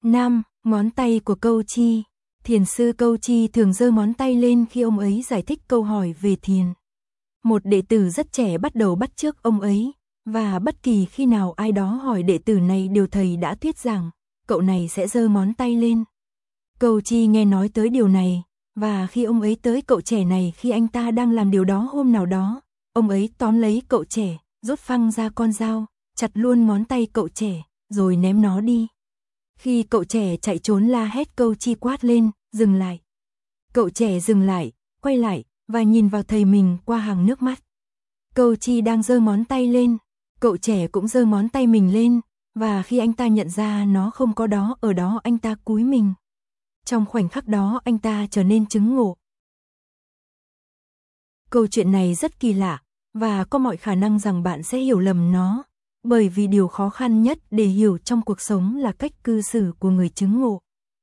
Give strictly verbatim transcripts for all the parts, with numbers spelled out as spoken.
Nam, ngón tay của Câu Chi. Thiền sư Câu Chi thường giơ ngón tay lên khi ông ấy giải thích câu hỏi về thiền. Một đệ tử rất trẻ bắt đầu bắt chước ông ấy, và bất kỳ khi nào ai đó hỏi đệ tử này điều thầy đã thuyết giảng, cậu này sẽ giơ ngón tay lên. Câu Chi nghe nói tới điều này, và khi ông ấy tới cậu trẻ này khi anh ta đang làm điều đó hôm nào đó, ông ấy tóm lấy cậu trẻ, rút phăng ra con dao, chặt luôn ngón tay cậu trẻ, rồi ném nó đi. Khi cậu trẻ chạy trốn la hét, Câu Chi quát lên, dừng lại. Cậu trẻ dừng lại, quay lại, và nhìn vào thầy mình qua hàng nước mắt. Câu Chi đang giơ ngón tay lên, cậu trẻ cũng giơ ngón tay mình lên, và khi anh ta nhận ra nó không có đó ở đó, anh ta cúi mình. Trong khoảnh khắc đó anh ta trở nên chứng ngộ. Câu chuyện này rất kỳ lạ, và có mọi khả năng rằng bạn sẽ hiểu lầm nó, bởi vì điều khó khăn nhất để hiểu trong cuộc sống là cách cư xử của người chứng ngộ.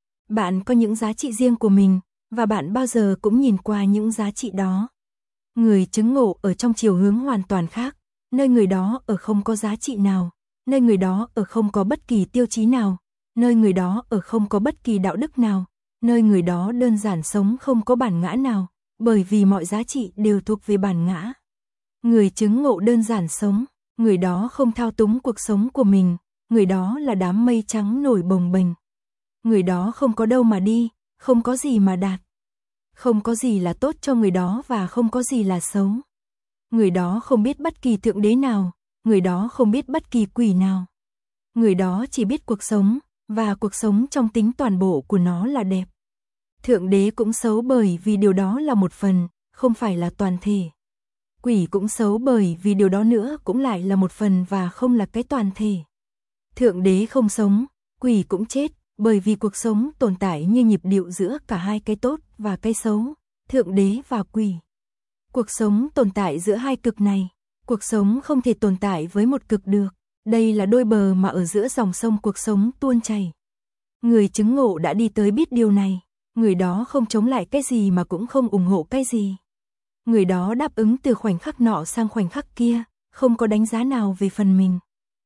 Bạn có những giá trị riêng của mình, và bạn bao giờ cũng nhìn qua những giá trị đó. Người chứng ngộ ở trong chiều hướng hoàn toàn khác, nơi người đó ở không có giá trị nào, nơi người đó ở không có bất kỳ tiêu chí nào, nơi người đó ở không có bất kỳ đạo đức nào, nơi người đó đơn giản sống không có bản ngã nào, bởi vì mọi giá trị đều thuộc về bản ngã. Người chứng ngộ đơn giản sống, người đó không thao túng cuộc sống của mình, người đó là đám mây trắng nổi bồng bềnh. Người đó không có đâu mà đi, không có gì mà đạt. Không có gì là tốt cho người đó và không có gì là xấu. Người đó không biết bất kỳ thượng đế nào, người đó không biết bất kỳ quỷ nào. Người đó chỉ biết cuộc sống, và cuộc sống trong tính toàn bộ của nó là đẹp. Thượng đế cũng xấu bởi vì điều đó là một phần, không phải là toàn thể. Quỷ cũng xấu bởi vì điều đó nữa cũng lại là một phần và không là cái toàn thể. Thượng đế không sống, quỷ cũng chết, bởi vì cuộc sống tồn tại như nhịp điệu giữa cả hai cái tốt và cái xấu, thượng đế và quỷ. Cuộc sống tồn tại giữa hai cực này, cuộc sống không thể tồn tại với một cực được, đây là đôi bờ mà ở giữa dòng sông cuộc sống tuôn chảy. Người chứng ngộ đã đi tới biết điều này, người đó không chống lại cái gì mà cũng không ủng hộ cái gì. Người đó đáp ứng từ khoảnh khắc nọ sang khoảnh khắc kia, không có đánh giá nào về phần mình.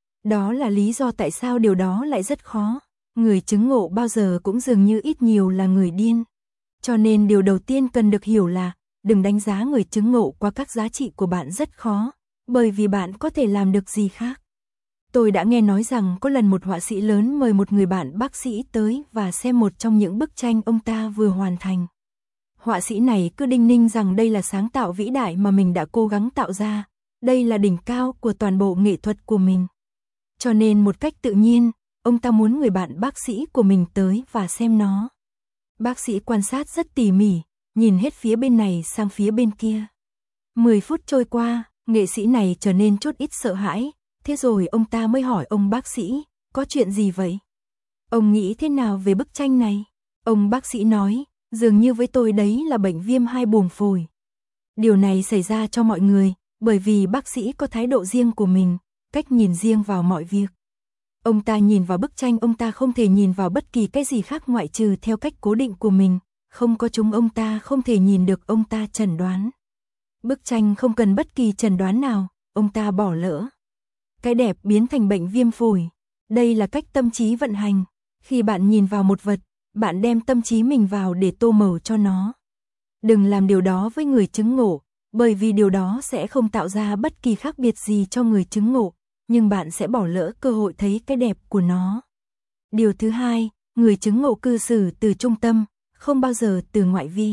Đó là lý do tại sao điều đó lại rất khó. Người chứng ngộ bao giờ cũng dường như ít nhiều là người điên. Cho nên điều đầu tiên cần được hiểu là, đừng đánh giá người chứng ngộ qua các giá trị của bạn rất khó, bởi vì bạn có thể làm được gì khác. Tôi đã nghe nói rằng có lần một họa sĩ lớn mời một người bạn bác sĩ tới và xem một trong những bức tranh ông ta vừa hoàn thành. Họa sĩ này cứ đinh ninh rằng đây là sáng tạo vĩ đại mà mình đã cố gắng tạo ra, đây là đỉnh cao của toàn bộ nghệ thuật của mình. Cho nên một cách tự nhiên, ông ta muốn người bạn bác sĩ của mình tới và xem nó. Bác sĩ quan sát rất tỉ mỉ, nhìn hết phía bên này sang phía bên kia. Mười phút trôi qua, nghệ sĩ này trở nên chút ít sợ hãi, thế rồi ông ta mới hỏi ông bác sĩ, có chuyện gì vậy? Ông nghĩ thế nào về bức tranh này? Ông bác sĩ nói, dường như với tôi đấy là bệnh viêm hai buồng phổi. Điều này xảy ra cho mọi người, bởi vì bác sĩ có thái độ riêng của mình, cách nhìn riêng vào mọi việc. Ông ta nhìn vào bức tranh, ông ta không thể nhìn vào bất kỳ cái gì khác ngoại trừ theo cách cố định của mình, không có chúng ông ta không thể nhìn được, ông ta chẩn đoán. Bức tranh không cần bất kỳ chẩn đoán nào, ông ta bỏ lỡ. Cái đẹp biến thành bệnh viêm phổi. Đây là cách tâm trí vận hành. Khi bạn nhìn vào một vật, bạn đem tâm trí mình vào để tô màu cho nó. Đừng làm điều đó với người chứng ngộ, bởi vì điều đó sẽ không tạo ra bất kỳ khác biệt gì cho người chứng ngộ, nhưng bạn sẽ bỏ lỡ cơ hội thấy cái đẹp của nó. Điều thứ hai, người chứng ngộ cư xử từ trung tâm, không bao giờ từ ngoại vi.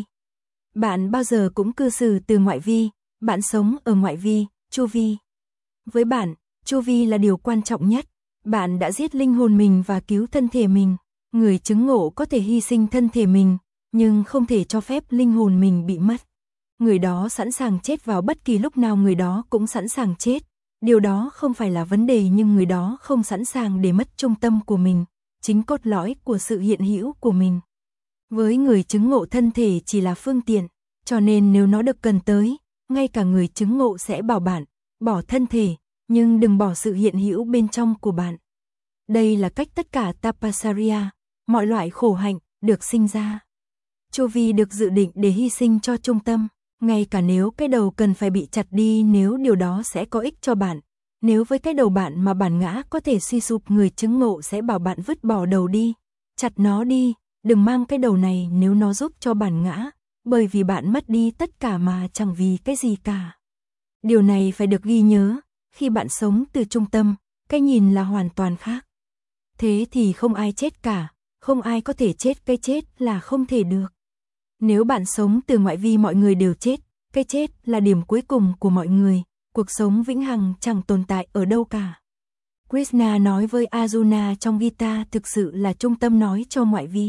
Bạn bao giờ cũng cư xử từ ngoại vi, bạn sống ở ngoại vi, chu vi. Với bạn, chu vi là điều quan trọng nhất. Bạn đã giết linh hồn mình và cứu thân thể mình. Người chứng ngộ có thể hy sinh thân thể mình, nhưng không thể cho phép linh hồn mình bị mất. Người đó sẵn sàng chết vào bất kỳ lúc nào, người đó cũng sẵn sàng chết. Điều đó không phải là vấn đề, nhưng người đó không sẵn sàng để mất trung tâm của mình, chính cốt lõi của sự hiện hữu của mình. Với người chứng ngộ, thân thể chỉ là phương tiện, cho nên nếu nó được cần tới, ngay cả người chứng ngộ sẽ bảo bạn, bỏ thân thể, nhưng đừng bỏ sự hiện hữu bên trong của bạn. Đây là cách tất cả tapasarya, mọi loại khổ hạnh, được sinh ra. Chu vi được dự định để hy sinh cho trung tâm, ngay cả nếu cái đầu cần phải bị chặt đi nếu điều đó sẽ có ích cho bạn. Nếu với cái đầu bạn mà bản ngã có thể suy sụp, người chứng ngộ sẽ bảo bạn vứt bỏ đầu đi. chặt nó đi, đừng mang cái đầu này nếu nó giúp cho bạn ngã, bởi vì bạn mất đi tất cả mà chẳng vì cái gì cả. Điều này phải được ghi nhớ, khi bạn sống từ trung tâm, cái nhìn là hoàn toàn khác. Thế thì không ai chết cả, không ai có thể chết, cái chết là không thể được. Nếu bạn sống từ ngoại vi mọi người đều chết, cái chết là điểm cuối cùng của mọi người, cuộc sống vĩnh hằng chẳng tồn tại ở đâu cả. Krishna nói với Arjuna trong Gita thực sự là trung tâm nói cho ngoại vi.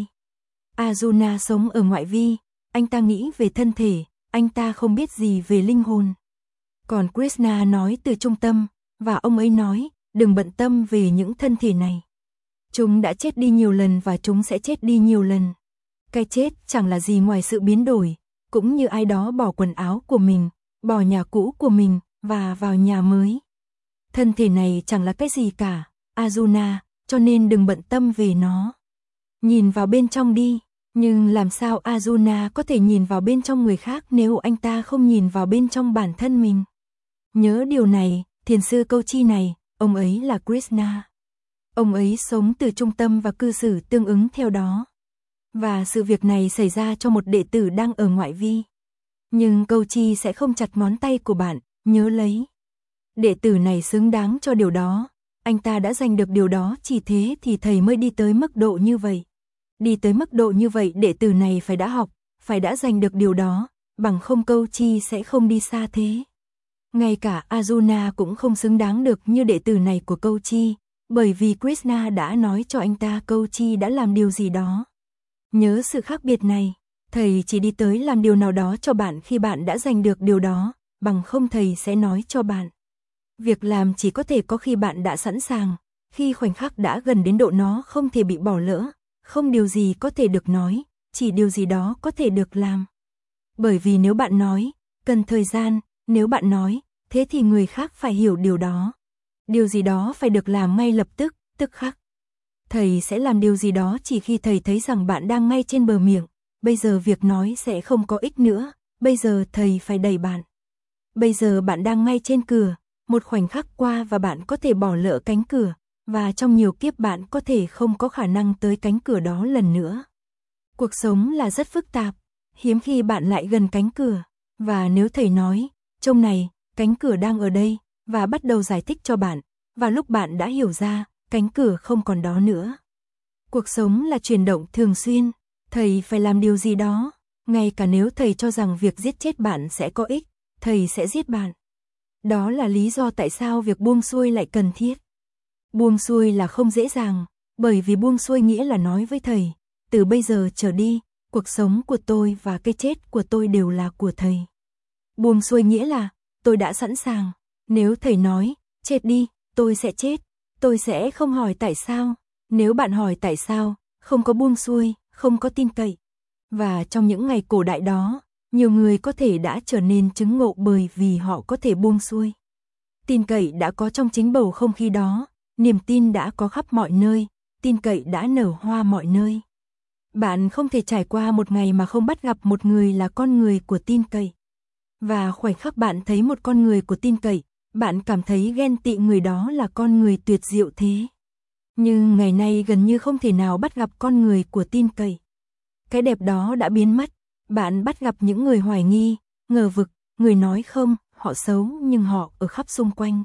Arjuna sống ở ngoại vi, anh ta nghĩ về thân thể, anh ta không biết gì về linh hồn. Còn Krishna nói từ trung tâm, và ông ấy nói, đừng bận tâm về những thân thể này. Chúng đã chết đi nhiều lần và chúng sẽ chết đi nhiều lần. Cái chết chẳng là gì ngoài sự biến đổi, cũng như ai đó bỏ quần áo của mình, bỏ nhà cũ của mình, và vào nhà mới. Thân thể này chẳng là cái gì cả, Arjuna, cho nên đừng bận tâm về nó. Nhìn vào bên trong đi, nhưng làm sao Arjuna có thể nhìn vào bên trong người khác nếu anh ta không nhìn vào bên trong bản thân mình? Nhớ điều này, thiền sư Câu Chi này, ông ấy là Krishna. Ông ấy sống từ trung tâm và cư xử tương ứng theo đó. Và sự việc này xảy ra cho một đệ tử đang ở ngoại vi. Nhưng Câu Chi sẽ không chặt ngón tay của bạn, nhớ lấy. Đệ tử này xứng đáng cho điều đó, anh ta đã giành được điều đó, chỉ thế thì thầy mới đi tới mức độ như vậy. Đi tới mức độ như vậy đệ tử này phải đã học, phải đã giành được điều đó, bằng không Câu Chi sẽ không đi xa thế. Ngay cả Arjuna cũng không xứng đáng được như đệ tử này của Câu Chi, bởi vì Krishna đã nói cho anh ta Câu Chi đã làm điều gì đó. Nhớ sự khác biệt này, thầy chỉ đi tới làm điều nào đó cho bạn khi bạn đã giành được điều đó, bằng không thầy sẽ nói cho bạn. Việc làm chỉ có thể có khi bạn đã sẵn sàng, khi khoảnh khắc đã gần đến độ nó không thể bị bỏ lỡ, không điều gì có thể được nói, chỉ điều gì đó có thể được làm. Bởi vì nếu bạn nói, cần thời gian, nếu bạn nói, thế thì người khác phải hiểu điều đó. Điều gì đó phải được làm ngay lập tức, tức khắc. Thầy sẽ làm điều gì đó chỉ khi thầy thấy rằng bạn đang ngay trên bờ miệng, bây giờ việc nói sẽ không có ích nữa, bây giờ thầy phải đẩy bạn. Bây giờ bạn đang ngay trên cửa, một khoảnh khắc qua và bạn có thể bỏ lỡ cánh cửa, và trong nhiều kiếp bạn có thể không có khả năng tới cánh cửa đó lần nữa. Cuộc sống là rất phức tạp, hiếm khi bạn lại gần cánh cửa, và nếu thầy nói, trông này, cánh cửa đang ở đây, và bắt đầu giải thích cho bạn, và lúc bạn đã hiểu ra, cánh cửa không còn đó nữa. Cuộc sống là chuyển động thường xuyên, thầy phải làm điều gì đó, ngay cả nếu thầy cho rằng việc giết chết bạn sẽ có ích, thầy sẽ giết bạn. Đó là lý do tại sao việc buông xuôi lại cần thiết. Buông xuôi là không dễ dàng, bởi vì buông xuôi nghĩa là nói với thầy, từ bây giờ trở đi, cuộc sống của tôi và cái chết của tôi đều là của thầy. Buông xuôi nghĩa là, tôi đã sẵn sàng, nếu thầy nói, chết đi, tôi sẽ chết, tôi sẽ không hỏi tại sao, nếu bạn hỏi tại sao, không có buông xuôi, không có tin cậy. Và trong những ngày cổ đại đó, nhiều người có thể đã trở nên chứng ngộ bởi vì họ có thể buông xuôi. Tin cậy đã có trong chính bầu không khí đó, niềm tin đã có khắp mọi nơi, tin cậy đã nở hoa mọi nơi. Bạn không thể trải qua một ngày mà không bắt gặp một người là con người của tin cậy. Và khoảnh khắc bạn thấy một con người của tin cậy, bạn cảm thấy ghen tị người đó là con người tuyệt diệu thế. Nhưng ngày nay gần như không thể nào bắt gặp con người của tin cậy. Cái đẹp đó đã biến mất, bạn bắt gặp những người hoài nghi, ngờ vực, người nói không, họ xấu nhưng họ ở khắp xung quanh.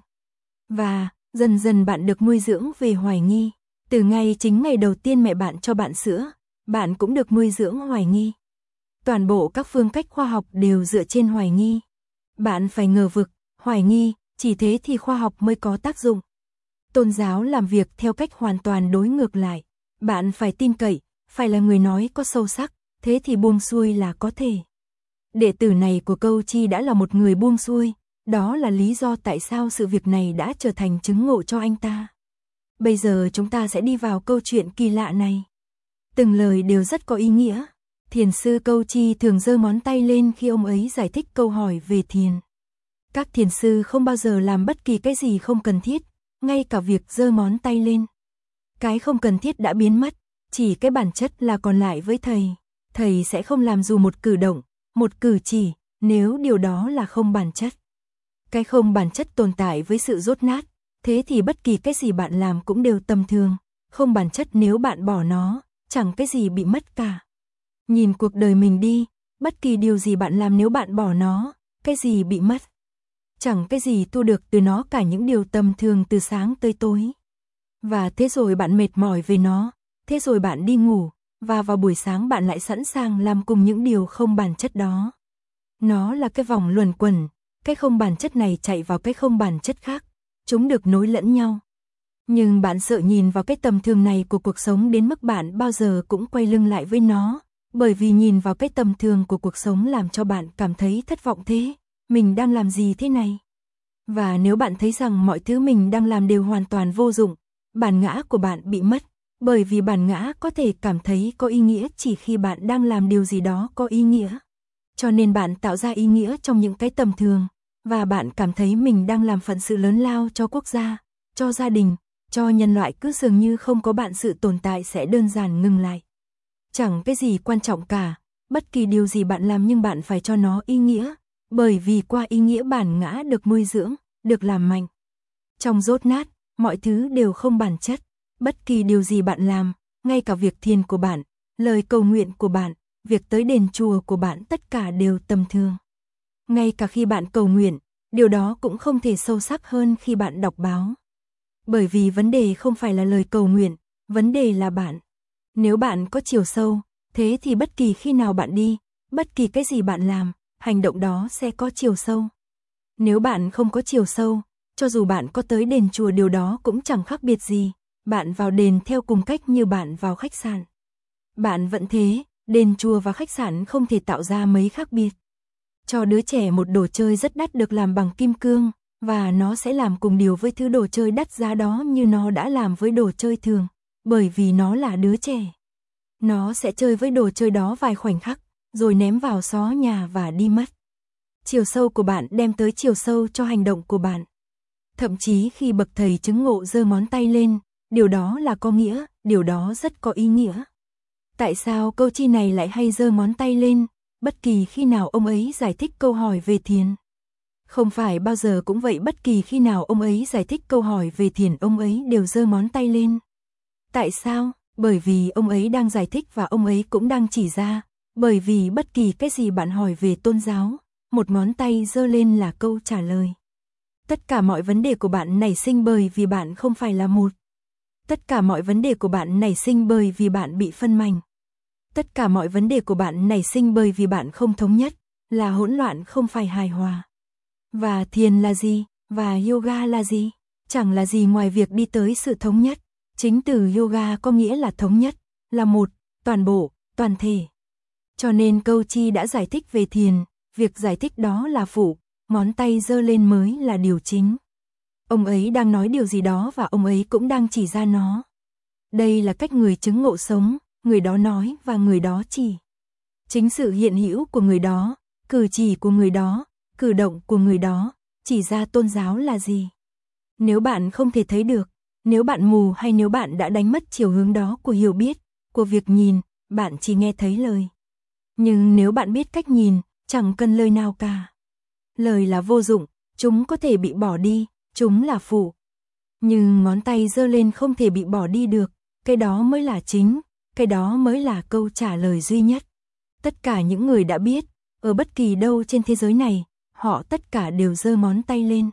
Và dần dần bạn được nuôi dưỡng về hoài nghi, từ ngay chính ngày đầu tiên mẹ bạn cho bạn sữa, bạn cũng được nuôi dưỡng hoài nghi. Toàn bộ các phương cách khoa học đều dựa trên hoài nghi. Bạn phải ngờ vực, hoài nghi, chỉ thế thì khoa học mới có tác dụng. Tôn giáo làm việc theo cách hoàn toàn đối ngược lại. Bạn phải tin cậy, phải là người nói có sâu sắc, thế thì buông xuôi là có thể. Đệ tử này của Câu Chi đã là một người buông xuôi, đó là lý do tại sao sự việc này đã trở thành chứng ngộ cho anh ta. Bây giờ chúng ta sẽ đi vào câu chuyện kỳ lạ này. Từng lời đều rất có ý nghĩa. Thiền sư Câu Chi thường giơ ngón tay lên khi ông ấy giải thích câu hỏi về thiền. Các thiền sư không bao giờ làm bất kỳ cái gì không cần thiết, ngay cả việc giơ ngón tay lên. Cái không cần thiết đã biến mất, chỉ cái bản chất là còn lại với thầy. Thầy sẽ không làm dù một cử động, một cử chỉ, nếu điều đó là không bản chất. Cái không bản chất tồn tại với sự dốt nát, thế thì bất kỳ cái gì bạn làm cũng đều tầm thường. Không bản chất nếu bạn bỏ nó, chẳng cái gì bị mất cả. Nhìn cuộc đời mình đi, bất kỳ điều gì bạn làm nếu bạn bỏ nó, cái gì bị mất? Chẳng cái gì thu được từ nó cả, những điều tầm thường từ sáng tới tối. Và thế rồi bạn mệt mỏi về nó, thế rồi bạn đi ngủ, và vào buổi sáng bạn lại sẵn sàng làm cùng những điều không bản chất đó. Nó là cái vòng luẩn quẩn, cái không bản chất này chạy vào cái không bản chất khác, chúng được nối lẫn nhau. Nhưng bạn sợ nhìn vào cái tầm thường này của cuộc sống đến mức bạn bao giờ cũng quay lưng lại với nó, bởi vì nhìn vào cái tầm thường của cuộc sống làm cho bạn cảm thấy thất vọng thế, mình đang làm gì thế này? Và nếu bạn thấy rằng mọi thứ mình đang làm đều hoàn toàn vô dụng, bản ngã của bạn bị mất, bởi vì bản ngã có thể cảm thấy có ý nghĩa chỉ khi bạn đang làm điều gì đó có ý nghĩa. Cho nên bạn tạo ra ý nghĩa trong những cái tầm thường, và bạn cảm thấy mình đang làm phận sự lớn lao cho quốc gia, cho gia đình, cho nhân loại, cứ dường như không có bạn sự tồn tại sẽ đơn giản ngừng lại. Chẳng cái gì quan trọng cả, bất kỳ điều gì bạn làm nhưng bạn phải cho nó ý nghĩa, bởi vì qua ý nghĩa bản ngã được nuôi dưỡng, được làm mạnh. Trong dốt nát, mọi thứ đều không bản chất, bất kỳ điều gì bạn làm, ngay cả việc thiền của bạn, lời cầu nguyện của bạn, việc tới đền chùa của bạn, tất cả đều tầm thường. Ngay cả khi bạn cầu nguyện, điều đó cũng không thể sâu sắc hơn khi bạn đọc báo. Bởi vì vấn đề không phải là lời cầu nguyện, vấn đề là bạn. Nếu bạn có chiều sâu, thế thì bất kỳ khi nào bạn đi, bất kỳ cái gì bạn làm, hành động đó sẽ có chiều sâu. Nếu bạn không có chiều sâu, cho dù bạn có tới đền chùa điều đó cũng chẳng khác biệt gì, bạn vào đền theo cùng cách như bạn vào khách sạn. Bạn vẫn thế, đền chùa và khách sạn không thể tạo ra mấy khác biệt. Cho đứa trẻ một đồ chơi rất đắt được làm bằng kim cương, và nó sẽ làm cùng điều với thứ đồ chơi đắt giá đó như nó đã làm với đồ chơi thường, bởi vì nó là đứa trẻ. Nó sẽ chơi với đồ chơi đó vài khoảnh khắc, rồi ném vào xó nhà và đi mất. Chiều sâu của bạn đem tới chiều sâu cho hành động của bạn. Thậm chí khi bậc thầy chứng ngộ giơ ngón tay lên, điều đó là có nghĩa, điều đó rất có ý nghĩa. Tại sao câu chi này lại hay giơ ngón tay lên, bất kỳ khi nào ông ấy giải thích câu hỏi về thiền? Không phải bao giờ cũng vậy, bất kỳ khi nào ông ấy giải thích câu hỏi về thiền ông ấy đều giơ ngón tay lên. Tại sao? Bởi vì ông ấy đang giải thích và ông ấy cũng đang chỉ ra, bởi vì bất kỳ cái gì bạn hỏi về tôn giáo, một ngón tay giơ lên là câu trả lời. Tất cả mọi vấn đề của bạn nảy sinh bởi vì bạn không phải là một. Tất cả mọi vấn đề của bạn nảy sinh bởi vì bạn bị phân mảnh. Tất cả mọi vấn đề của bạn nảy sinh bởi vì bạn không thống nhất, là hỗn loạn, không phải hài hòa. Và thiền là gì? Và yoga là gì? Chẳng là gì ngoài việc đi tới sự thống nhất. Chính từ yoga có nghĩa là thống nhất, là một, toàn bộ, toàn thể. Cho nên câu chi đã giải thích về thiền, việc giải thích đó là phụ, ngón tay giơ lên mới là điều chính. Ông ấy đang nói điều gì đó và ông ấy cũng đang chỉ ra nó. Đây là cách người chứng ngộ sống, người đó nói và người đó chỉ. Chính sự hiện hữu của người đó, cử chỉ của người đó, cử động của người đó, chỉ ra tôn giáo là gì. Nếu bạn không thể thấy được, nếu bạn mù hay nếu bạn đã đánh mất chiều hướng đó của hiểu biết, của việc nhìn, bạn chỉ nghe thấy lời. Nhưng nếu bạn biết cách nhìn, chẳng cần lời nào cả. Lời là vô dụng, chúng có thể bị bỏ đi, chúng là phụ. Nhưng ngón tay giơ lên không thể bị bỏ đi được, cái đó mới là chính, cái đó mới là câu trả lời duy nhất. Tất cả những người đã biết, ở bất kỳ đâu trên thế giới này, họ tất cả đều giơ ngón tay lên.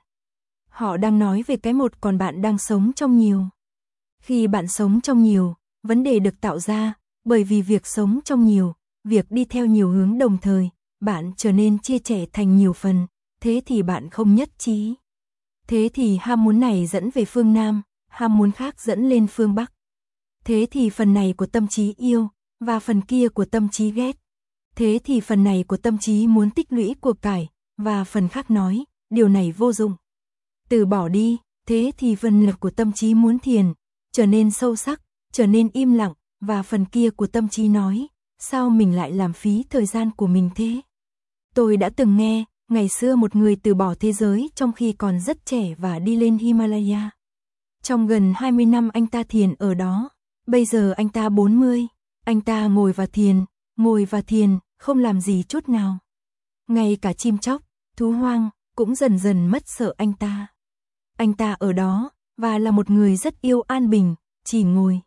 Họ đang nói về cái một, còn bạn đang sống trong nhiều. Khi bạn sống trong nhiều, vấn đề được tạo ra, bởi vì việc sống trong nhiều, việc đi theo nhiều hướng đồng thời, bạn trở nên chia sẻ thành nhiều phần, thế thì bạn không nhất trí. Thế thì ham muốn này dẫn về phương Nam, ham muốn khác dẫn lên phương Bắc. Thế thì phần này của tâm trí yêu, và phần kia của tâm trí ghét. Thế thì phần này của tâm trí muốn tích lũy của cải, và phần khác nói, điều này vô dụng. Từ bỏ đi, thế thì phần lực của tâm trí muốn thiền, trở nên sâu sắc, trở nên im lặng, và phần kia của tâm trí nói, sao mình lại làm phí thời gian của mình thế? Tôi đã từng nghe, ngày xưa một người từ bỏ thế giới trong khi còn rất trẻ và đi lên Himalaya. Trong gần hai mươi năm anh ta thiền ở đó, bây giờ anh ta bốn mươi, anh ta ngồi và thiền, ngồi và thiền, không làm gì chút nào. Ngay cả chim chóc, thú hoang, cũng dần dần mất sợ anh ta. Anh ta ở đó, và là một người rất yêu an bình, chỉ ngồi.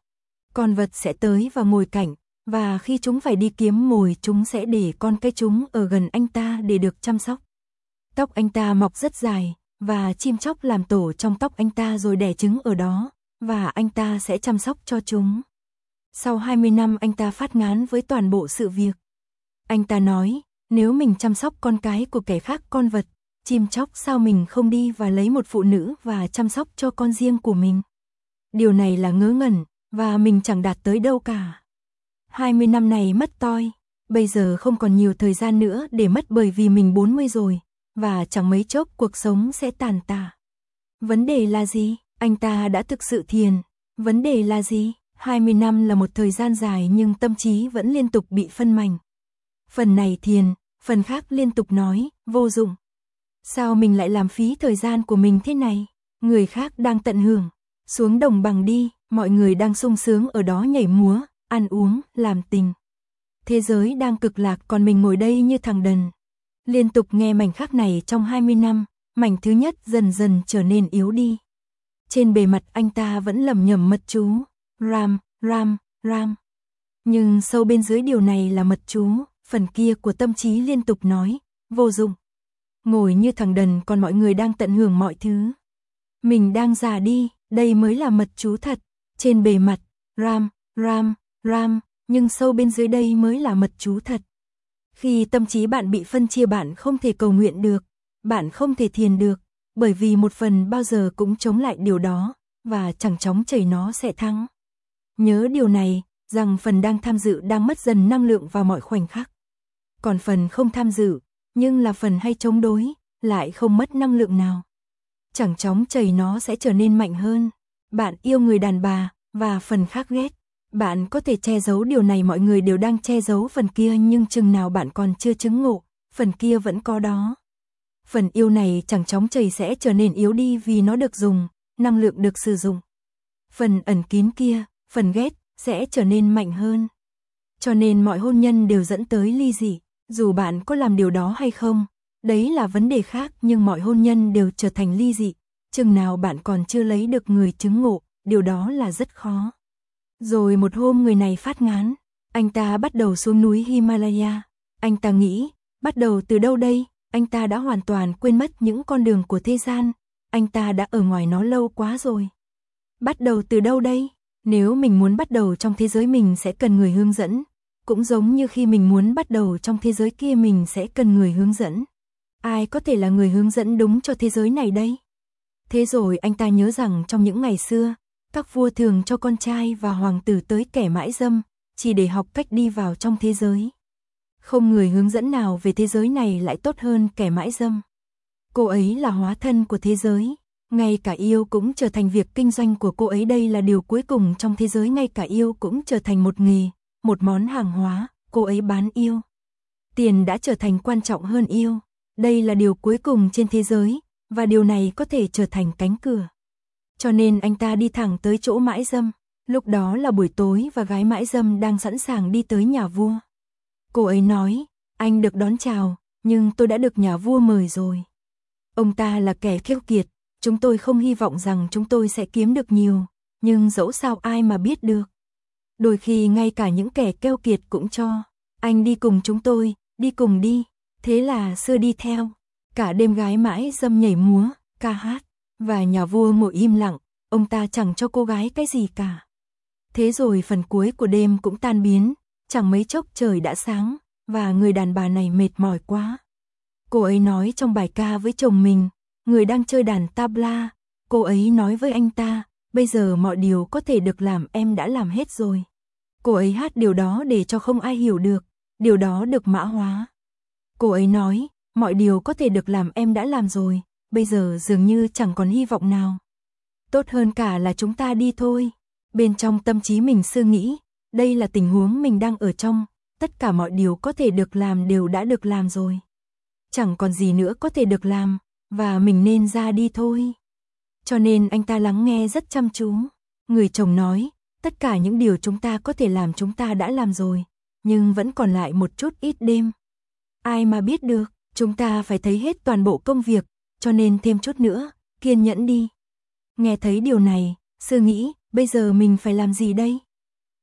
con vật sẽ tới và ngồi cạnh, và khi chúng phải đi kiếm mồi chúng sẽ để con cái chúng ở gần anh ta để được chăm sóc. Tóc anh ta mọc rất dài, và chim chóc làm tổ trong tóc anh ta rồi đẻ trứng ở đó, và anh ta sẽ chăm sóc cho chúng. Sau hai mươi năm anh ta phát ngán với toàn bộ sự việc. Anh ta nói, nếu mình chăm sóc con cái của kẻ khác con vật, chim chóc sao mình không đi và lấy một phụ nữ và chăm sóc cho con riêng của mình. Điều này là ngớ ngẩn, và mình chẳng đạt tới đâu cả. hai mươi năm này mất toi, bây giờ không còn nhiều thời gian nữa để mất bởi vì mình bốn mươi rồi, và chẳng mấy chốc cuộc sống sẽ tàn tạ. Vấn đề là gì? Anh ta đã thực sự thiền. Vấn đề là gì? hai mươi năm là một thời gian dài nhưng tâm trí vẫn liên tục bị phân mảnh. Phần này thiền, phần khác liên tục nói, vô dụng. Sao mình lại làm phí thời gian của mình thế này? Người khác đang tận hưởng. Xuống đồng bằng đi, mọi người đang sung sướng ở đó nhảy múa, ăn uống, làm tình. Thế giới đang cực lạc còn mình ngồi đây như thằng đần. Liên tục nghe mảnh khác này trong hai mươi năm, mảnh thứ nhất dần dần trở nên yếu đi. Trên bề mặt anh ta vẫn lẩm nhẩm mật chú, Ram, Ram, Ram. Nhưng sâu bên dưới điều này là mật chú, phần kia của tâm trí liên tục nói, vô dụng. Ngồi như thằng đần còn mọi người đang tận hưởng mọi thứ. Mình đang già đi, đây mới là mật chú thật. Trên bề mặt, Ram, Ram, Ram, nhưng sâu bên dưới đây mới là mật chú thật. Khi tâm trí bạn bị phân chia bạn không thể cầu nguyện được, bạn không thể thiền được, bởi vì một phần bao giờ cũng chống lại điều đó, và chẳng chóng chảy nó sẽ thắng. Nhớ điều này, rằng phần đang tham dự đang mất dần năng lượng vào mọi khoảnh khắc. Còn phần không tham dự, nhưng là phần hay chống đối, lại không mất năng lượng nào. Chẳng chóng chảy nó sẽ trở nên mạnh hơn. Bạn yêu người đàn bà, và phần khác ghét. Bạn có thể che giấu điều này, mọi người đều đang che giấu phần kia, nhưng chừng nào bạn còn chưa chứng ngộ, phần kia vẫn có đó. Phần yêu này chẳng chóng chảy sẽ trở nên yếu đi vì nó được dùng, năng lượng được sử dụng. Phần ẩn kín kia, phần ghét, sẽ trở nên mạnh hơn. Cho nên mọi hôn nhân đều dẫn tới ly dị, dù bạn có làm điều đó hay không, đấy là vấn đề khác, nhưng mọi hôn nhân đều trở thành ly dị, chừng nào bạn còn chưa lấy được người chứng ngộ, điều đó là rất khó. Rồi một hôm người này phát ngán, anh ta bắt đầu xuống núi Himalaya, anh ta nghĩ, bắt đầu từ đâu đây, anh ta đã hoàn toàn quên mất những con đường của thế gian, anh ta đã ở ngoài nó lâu quá rồi. Bắt đầu từ đâu đây? Nếu mình muốn bắt đầu trong thế giới mình sẽ cần người hướng dẫn, cũng giống như khi mình muốn bắt đầu trong thế giới kia mình sẽ cần người hướng dẫn. Ai có thể là người hướng dẫn đúng cho thế giới này đây? Thế rồi anh ta nhớ rằng trong những ngày xưa, các vua thường cho con trai và hoàng tử tới kẻ mãi dâm, chỉ để học cách đi vào trong thế giới. Không người hướng dẫn nào về thế giới này lại tốt hơn kẻ mãi dâm. Cô ấy là hóa thân của thế giới. Ngay cả yêu cũng trở thành việc kinh doanh của cô ấy, đây là điều cuối cùng trong thế giới, ngay cả yêu cũng trở thành một nghề, một món hàng hóa, cô ấy bán yêu. Tiền đã trở thành quan trọng hơn yêu, đây là điều cuối cùng trên thế giới, và điều này có thể trở thành cánh cửa. Cho nên anh ta đi thẳng tới chỗ mãi dâm, lúc đó là buổi tối và gái mãi dâm đang sẵn sàng đi tới nhà vua. Cô ấy nói, anh được đón chào, nhưng tôi đã được nhà vua mời rồi. Ông ta là kẻ keo kiệt. Chúng tôi không hy vọng rằng chúng tôi sẽ kiếm được nhiều, nhưng dẫu sao ai mà biết được. Đôi khi ngay cả những kẻ keo kiệt cũng cho, anh đi cùng chúng tôi, đi cùng đi. Thế là xưa đi theo, cả đêm gái mãi dâm nhảy múa, ca hát, và nhà vua ngồi im lặng, ông ta chẳng cho cô gái cái gì cả. Thế rồi phần cuối của đêm cũng tan biến, chẳng mấy chốc trời đã sáng, và người đàn bà này mệt mỏi quá. Cô ấy nói trong bài ca với chồng mình, người đang chơi đàn tabla, cô ấy nói với anh ta, bây giờ mọi điều có thể được làm em đã làm hết rồi. Cô ấy hát điều đó để cho không ai hiểu được, điều đó được mã hóa. Cô ấy nói, mọi điều có thể được làm em đã làm rồi, bây giờ dường như chẳng còn hy vọng nào. Tốt hơn cả là chúng ta đi thôi. Bên trong tâm trí mình suy nghĩ, đây là tình huống mình đang ở trong, tất cả mọi điều có thể được làm đều đã được làm rồi. Chẳng còn gì nữa có thể được làm, và mình nên ra đi thôi. Cho nên anh ta lắng nghe rất chăm chú. Người chồng nói, tất cả những điều chúng ta có thể làm chúng ta đã làm rồi, nhưng vẫn còn lại một chút ít đêm. Ai mà biết được, chúng ta phải thấy hết toàn bộ công việc, cho nên thêm chút nữa, kiên nhẫn đi. Nghe thấy điều này, sư nghĩ, bây giờ mình phải làm gì đây?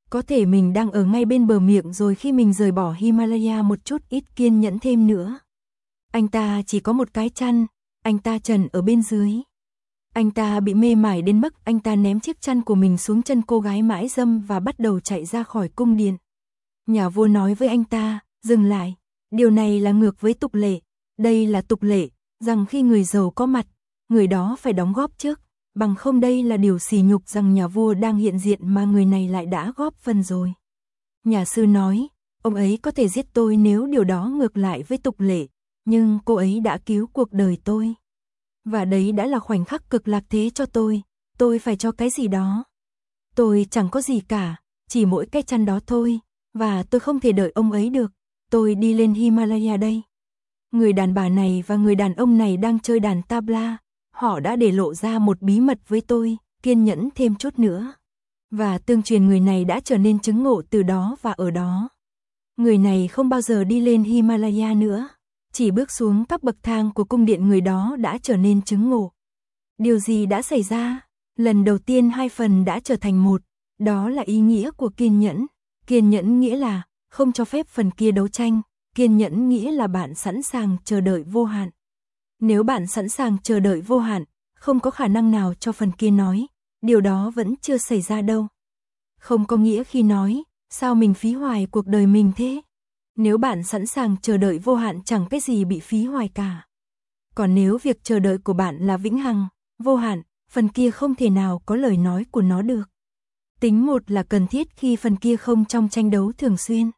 Có thể mình đang ở ngay bên bờ miệng rồi khi mình rời bỏ Himalaya một chút ít kiên nhẫn thêm nữa. Anh ta chỉ có một cái chăn, anh ta trần ở bên dưới. Anh ta bị mê mải đến mức anh ta ném chiếc chăn của mình xuống chân cô gái mãi dâm và bắt đầu chạy ra khỏi cung điện. Nhà vua nói với anh ta, dừng lại, điều này là ngược với tục lệ, đây là tục lệ, rằng khi người giàu có mặt, người đó phải đóng góp trước, bằng không đây là điều sỉ nhục rằng nhà vua đang hiện diện mà người này lại đã góp phần rồi. Nhà sư nói, ông ấy có thể giết tôi nếu điều đó ngược lại với tục lệ, nhưng cô ấy đã cứu cuộc đời tôi. Và đấy đã là khoảnh khắc cực lạc thế cho tôi, tôi phải cho cái gì đó. Tôi chẳng có gì cả, chỉ mỗi cái chăn đó thôi, và tôi không thể đợi ông ấy được, tôi đi lên Himalaya đây. Người đàn bà này và người đàn ông này đang chơi đàn tabla, họ đã để lộ ra một bí mật với tôi, kiên nhẫn thêm chút nữa. Và tương truyền người này đã trở nên chứng ngộ từ đó và ở đó. Người này không bao giờ đi lên Himalaya nữa, chỉ bước xuống các bậc thang của cung điện người đó đã trở nên chứng ngộ. Điều gì đã xảy ra? Lần đầu tiên hai phần đã trở thành một, đó là ý nghĩa của kiên nhẫn. Kiên nhẫn nghĩa là không cho phép phần kia đấu tranh, kiên nhẫn nghĩa là bạn sẵn sàng chờ đợi vô hạn. Nếu bạn sẵn sàng chờ đợi vô hạn, không có khả năng nào cho phần kia nói, điều đó vẫn chưa xảy ra đâu. Không có nghĩa khi nói, sao mình phí hoài cuộc đời mình thế? Nếu bạn sẵn sàng chờ đợi vô hạn chẳng cái gì bị phí hoài cả. Còn nếu việc chờ đợi của bạn là vĩnh hằng, vô hạn, phần kia không thể nào có lời nói của nó được. Tính một là cần thiết khi phần kia không trong tranh đấu thường xuyên.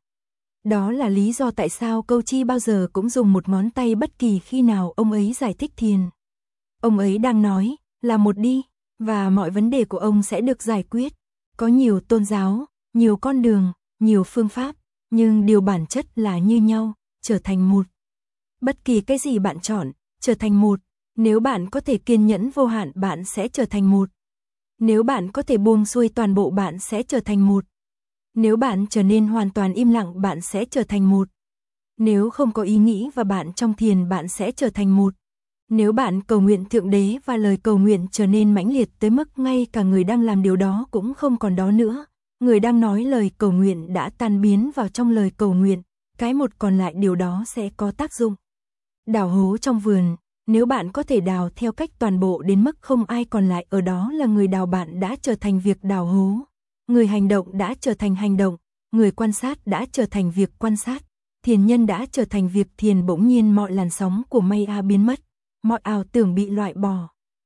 Đó là lý do tại sao Câu Chi bao giờ cũng dùng một ngón tay bất kỳ khi nào ông ấy giải thích thiền. Ông ấy đang nói, là một đi, và mọi vấn đề của ông sẽ được giải quyết. Có nhiều tôn giáo, nhiều con đường, nhiều phương pháp, nhưng điều bản chất là như nhau, trở thành một. Bất kỳ cái gì bạn chọn, trở thành một. Nếu bạn có thể kiên nhẫn vô hạn bạn sẽ trở thành một. Nếu bạn có thể buông xuôi toàn bộ bạn sẽ trở thành một. Nếu bạn trở nên hoàn toàn im lặng bạn sẽ trở thành một. Nếu không có ý nghĩ và bạn trong thiền bạn sẽ trở thành một. Nếu bạn cầu nguyện Thượng Đế và lời cầu nguyện trở nên mãnh liệt tới mức ngay cả người đang làm điều đó cũng không còn đó nữa, người đang nói lời cầu nguyện đã tan biến vào trong lời cầu nguyện, cái một còn lại điều đó sẽ có tác dụng. Đào hố trong vườn, nếu bạn có thể đào theo cách toàn bộ đến mức không ai còn lại ở đó là người đào bạn đã trở thành việc đào hố. Người hành động đã trở thành hành động, người quan sát đã trở thành việc quan sát, thiền nhân đã trở thành việc thiền bỗng nhiên mọi làn sóng của Maya biến mất, mọi ảo tưởng bị loại bỏ.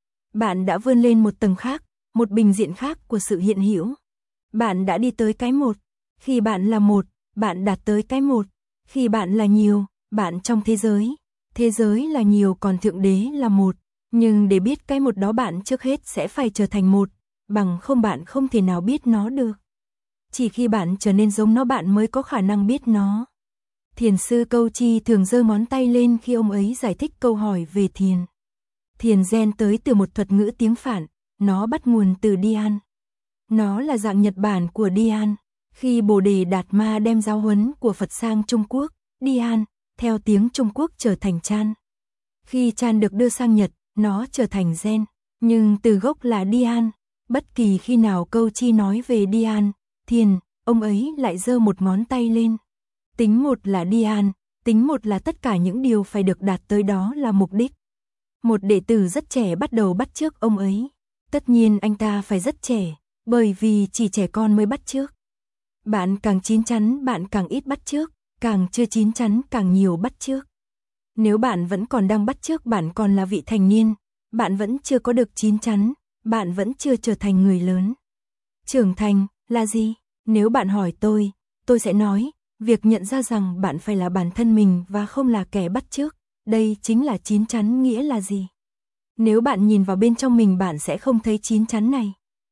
Bạn đã vươn lên một tầng khác, một bình diện khác của sự hiện hữu. Bạn đã đi tới cái một. Khi bạn là một, bạn đạt tới cái một. Khi bạn là nhiều, bạn trong thế giới. Thế giới là nhiều còn Thượng Đế là một. Nhưng để biết cái một đó bạn trước hết sẽ phải trở thành một. Bằng không bạn không thể nào biết nó được. Chỉ khi bạn trở nên giống nó bạn mới có khả năng biết nó. Thiền sư Câu Chi thường giơ ngón tay lên khi ông ấy giải thích câu hỏi về thiền. Thiền Zen tới từ một thuật ngữ tiếng Phạn, nó bắt nguồn từ Dhyan. Nó là dạng Nhật Bản của Dhyan. Khi Bồ Đề Đạt Ma đem giáo huấn của Phật sang Trung Quốc, Dhyan, theo tiếng Trung Quốc trở thành Chan. Khi Chan được đưa sang Nhật, nó trở thành Zen, nhưng từ gốc là Dhyan. Bất kỳ khi nào Câu Chi nói về Dhyan, thiền, ông ấy lại giơ một ngón tay lên. Tính một là Dhyan, tính một là tất cả những điều phải được đạt tới đó là mục đích. Một đệ tử rất trẻ bắt đầu bắt chước ông ấy. Tất nhiên anh ta phải rất trẻ, bởi vì chỉ trẻ con mới bắt chước. Bạn càng chín chắn bạn càng ít bắt chước, càng chưa chín chắn càng nhiều bắt chước. Nếu bạn vẫn còn đang bắt chước bạn còn là vị thành niên, bạn vẫn chưa có được chín chắn, bạn vẫn chưa trở thành người lớn. Trưởng thành là gì? Nếu bạn hỏi tôi, tôi sẽ nói, việc nhận ra rằng bạn phải là bản thân mình và không là kẻ bắt chước, đây chính là chín chắn nghĩa là gì? Nếu bạn nhìn vào bên trong mình bạn sẽ không thấy chín chắn này.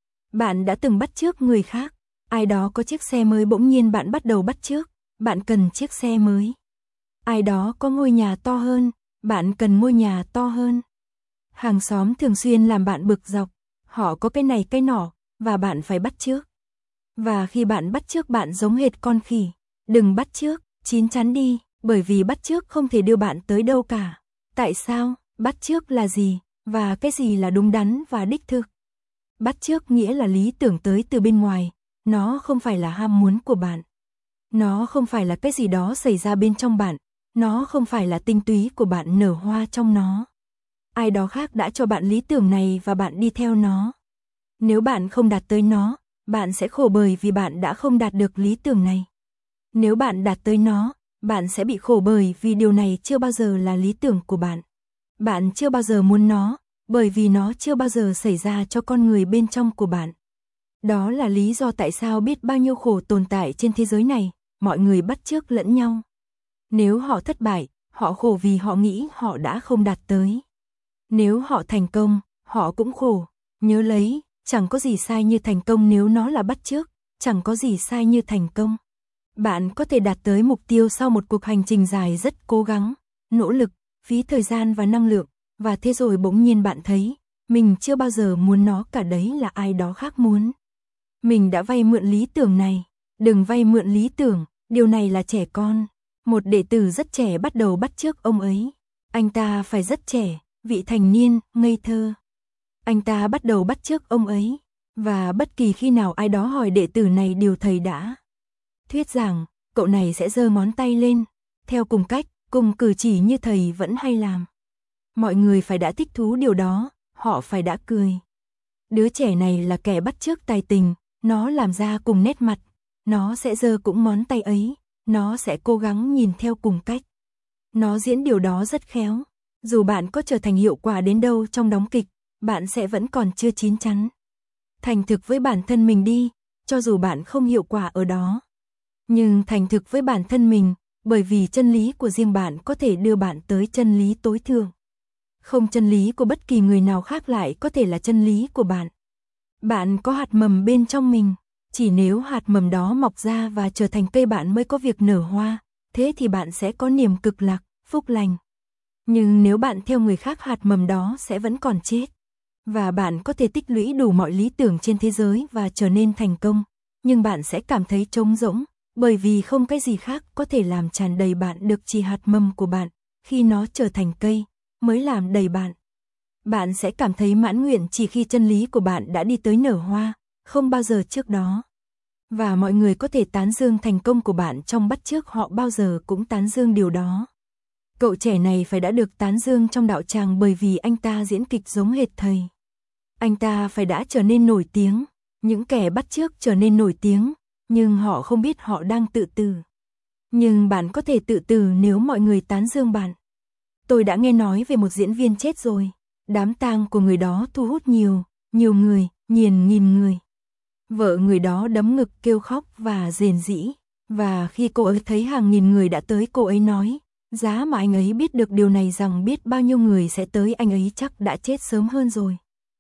Bạn đã từng bắt chước người khác, ai đó có chiếc xe mới bỗng nhiên bạn bắt đầu bắt chước, bạn cần chiếc xe mới. Ai đó có ngôi nhà to hơn, bạn cần ngôi nhà to hơn. Hàng xóm thường xuyên làm bạn bực dọc, họ có cái này cái nọ, và bạn phải bắt chước. Và khi bạn bắt chước bạn giống hệt con khỉ, đừng bắt chước, chín chắn đi, bởi vì bắt chước không thể đưa bạn tới đâu cả. Tại sao? Bắt chước là gì? Và cái gì là đúng đắn và đích thực? Bắt chước nghĩa là lý tưởng tới từ bên ngoài, Nó không phải là ham muốn của bạn. Nó không phải là cái gì đó xảy ra bên trong bạn. Nó không phải là tinh túy của bạn nở hoa trong nó. Ai đó khác đã cho bạn lý tưởng này và bạn đi theo nó. Nếu bạn không đạt tới nó, bạn sẽ khổ bởi vì bạn đã không đạt được lý tưởng này. Nếu bạn đạt tới nó, bạn sẽ bị khổ bởi vì điều này chưa bao giờ là lý tưởng của bạn. Bạn chưa bao giờ muốn nó, bởi vì nó chưa bao giờ xảy ra cho con người bên trong của bạn. Đó là lý do tại sao biết bao nhiêu khổ tồn tại trên thế giới này, mọi người bắt chước lẫn nhau. Nếu họ thất bại, họ khổ vì họ nghĩ họ đã không đạt tới. Nếu họ thành công, họ cũng khổ. Nhớ lấy, chẳng có gì sai như thành công nếu nó là bắt chước, chẳng có gì sai như thành công. Bạn có thể đạt tới mục tiêu sau một cuộc hành trình dài rất cố gắng, nỗ lực, phí thời gian và năng lượng, và thế rồi bỗng nhiên bạn thấy, mình chưa bao giờ muốn nó cả, đấy là ai đó khác muốn. Mình đã vay mượn lý tưởng này, đừng vay mượn lý tưởng, điều này là trẻ con. Một đệ tử rất trẻ bắt đầu bắt chước ông ấy. Anh ta phải rất trẻ, vị thành niên, ngây thơ. Anh ta bắt đầu bắt chước ông ấy, và bất kỳ khi nào ai đó hỏi đệ tử này điều thầy đã thuyết giảng, cậu này sẽ giơ ngón tay lên, theo cùng cách, cùng cử chỉ như thầy vẫn hay làm. Mọi người phải đã thích thú điều đó, họ phải đã cười. Đứa trẻ này là kẻ bắt chước tài tình, nó làm ra cùng nét mặt, nó sẽ giơ cũng ngón tay ấy, nó sẽ cố gắng nhìn theo cùng cách. Nó diễn điều đó rất khéo. Dù bạn có trở thành hiệu quả đến đâu trong đóng kịch, bạn sẽ vẫn còn chưa chín chắn. Thành thực với bản thân mình đi, cho dù bạn không hiệu quả ở đó. Nhưng thành thực với bản thân mình, bởi vì chân lý của riêng bạn có thể đưa bạn tới chân lý tối thượng. Không chân lý của bất kỳ người nào khác lại có thể là chân lý của bạn. Bạn có hạt mầm bên trong mình, chỉ nếu hạt mầm đó mọc ra và trở thành cây bạn mới có việc nở hoa, thế thì bạn sẽ có niềm cực lạc, phúc lành. Nhưng nếu bạn theo người khác, hạt mầm đó sẽ vẫn còn chết. Và bạn có thể tích lũy đủ mọi lý tưởng trên thế giới và trở nên thành công, nhưng bạn sẽ cảm thấy trống rỗng, bởi vì không cái gì khác có thể làm tràn đầy bạn được, chỉ hạt mầm của bạn, khi nó trở thành cây, mới làm đầy bạn. Bạn sẽ cảm thấy mãn nguyện chỉ khi chân lý của bạn đã đi tới nở hoa, không bao giờ trước đó. Và mọi người có thể tán dương thành công của bạn trong bắt chước, họ bao giờ cũng tán dương điều đó. Cậu trẻ này phải đã được tán dương trong đạo tràng bởi vì anh ta diễn kịch giống hệt thầy. Anh ta phải đã trở nên nổi tiếng. Những kẻ bắt chước trở nên nổi tiếng, nhưng họ không biết họ đang tự tử. Nhưng bạn có thể tự tử nếu mọi người tán dương bạn. Tôi đã nghe nói về một diễn viên chết rồi. Đám tang của người đó thu hút nhiều, nhiều người, nghìn nghìn người. Vợ người đó đấm ngực kêu khóc và rền rĩ. Và khi cô ấy thấy hàng nghìn người đã tới, cô ấy nói, giá mà anh ấy biết được điều này rằng biết bao nhiêu người sẽ tới, anh ấy chắc đã chết sớm hơn rồi.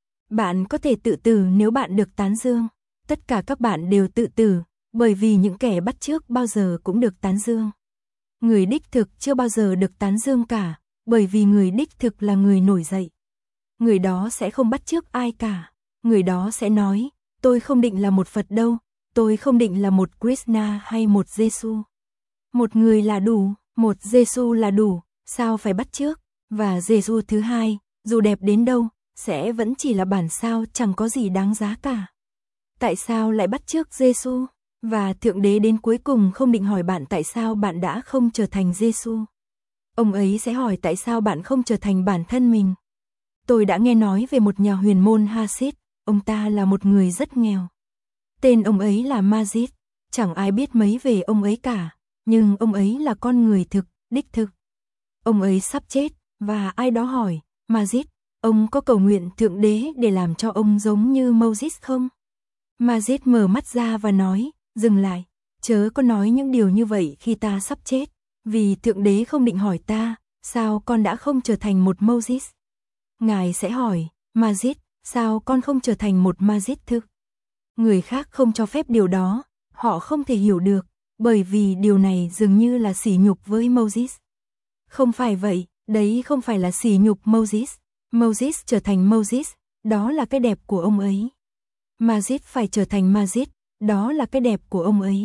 Bạn có thể tự tử nếu bạn được tán dương. Tất cả các bạn đều tự tử, bởi vì những kẻ bắt chước bao giờ cũng được tán dương. Người đích thực chưa bao giờ được tán dương cả, bởi vì người đích thực là người nổi dậy. Người đó sẽ không bắt chước ai cả. Người đó sẽ nói, tôi không định là một Phật đâu, tôi không định là một Krishna hay một Giêsu. Một người là đủ, một Giêsu là đủ, sao phải bắt chước? Và Giêsu thứ hai, dù đẹp đến đâu, sẽ vẫn chỉ là bản sao, chẳng có gì đáng giá cả. Tại sao lại bắt chước Giêsu? Và Thượng Đế đến cuối cùng không định hỏi bạn tại sao bạn đã không trở thành Giêsu. Ông ấy sẽ hỏi tại sao bạn không trở thành bản thân mình. Tôi đã nghe nói về một nhà huyền môn Hasid, ông ta là một người rất nghèo. Tên ông ấy là Majid, chẳng ai biết mấy về ông ấy cả, nhưng ông ấy là con người thực, đích thực. Ông ấy sắp chết, và ai đó hỏi, Majid, ông có cầu nguyện Thượng Đế để làm cho ông giống như Moses không? Majid mở mắt ra và nói, dừng lại, chớ có nói những điều như vậy khi ta sắp chết, vì Thượng Đế không định hỏi ta, sao con đã không trở thành một Moses? Ngài sẽ hỏi, Majid, sao con không trở thành một Majid thực? Người khác không cho phép điều đó, họ không thể hiểu được, bởi vì điều này dường như là sỉ nhục với Moses. Không phải vậy, đấy không phải là sỉ nhục Moses. Moses trở thành Moses, đó là cái đẹp của ông ấy. Majid phải trở thành Majid, đó là cái đẹp của ông ấy.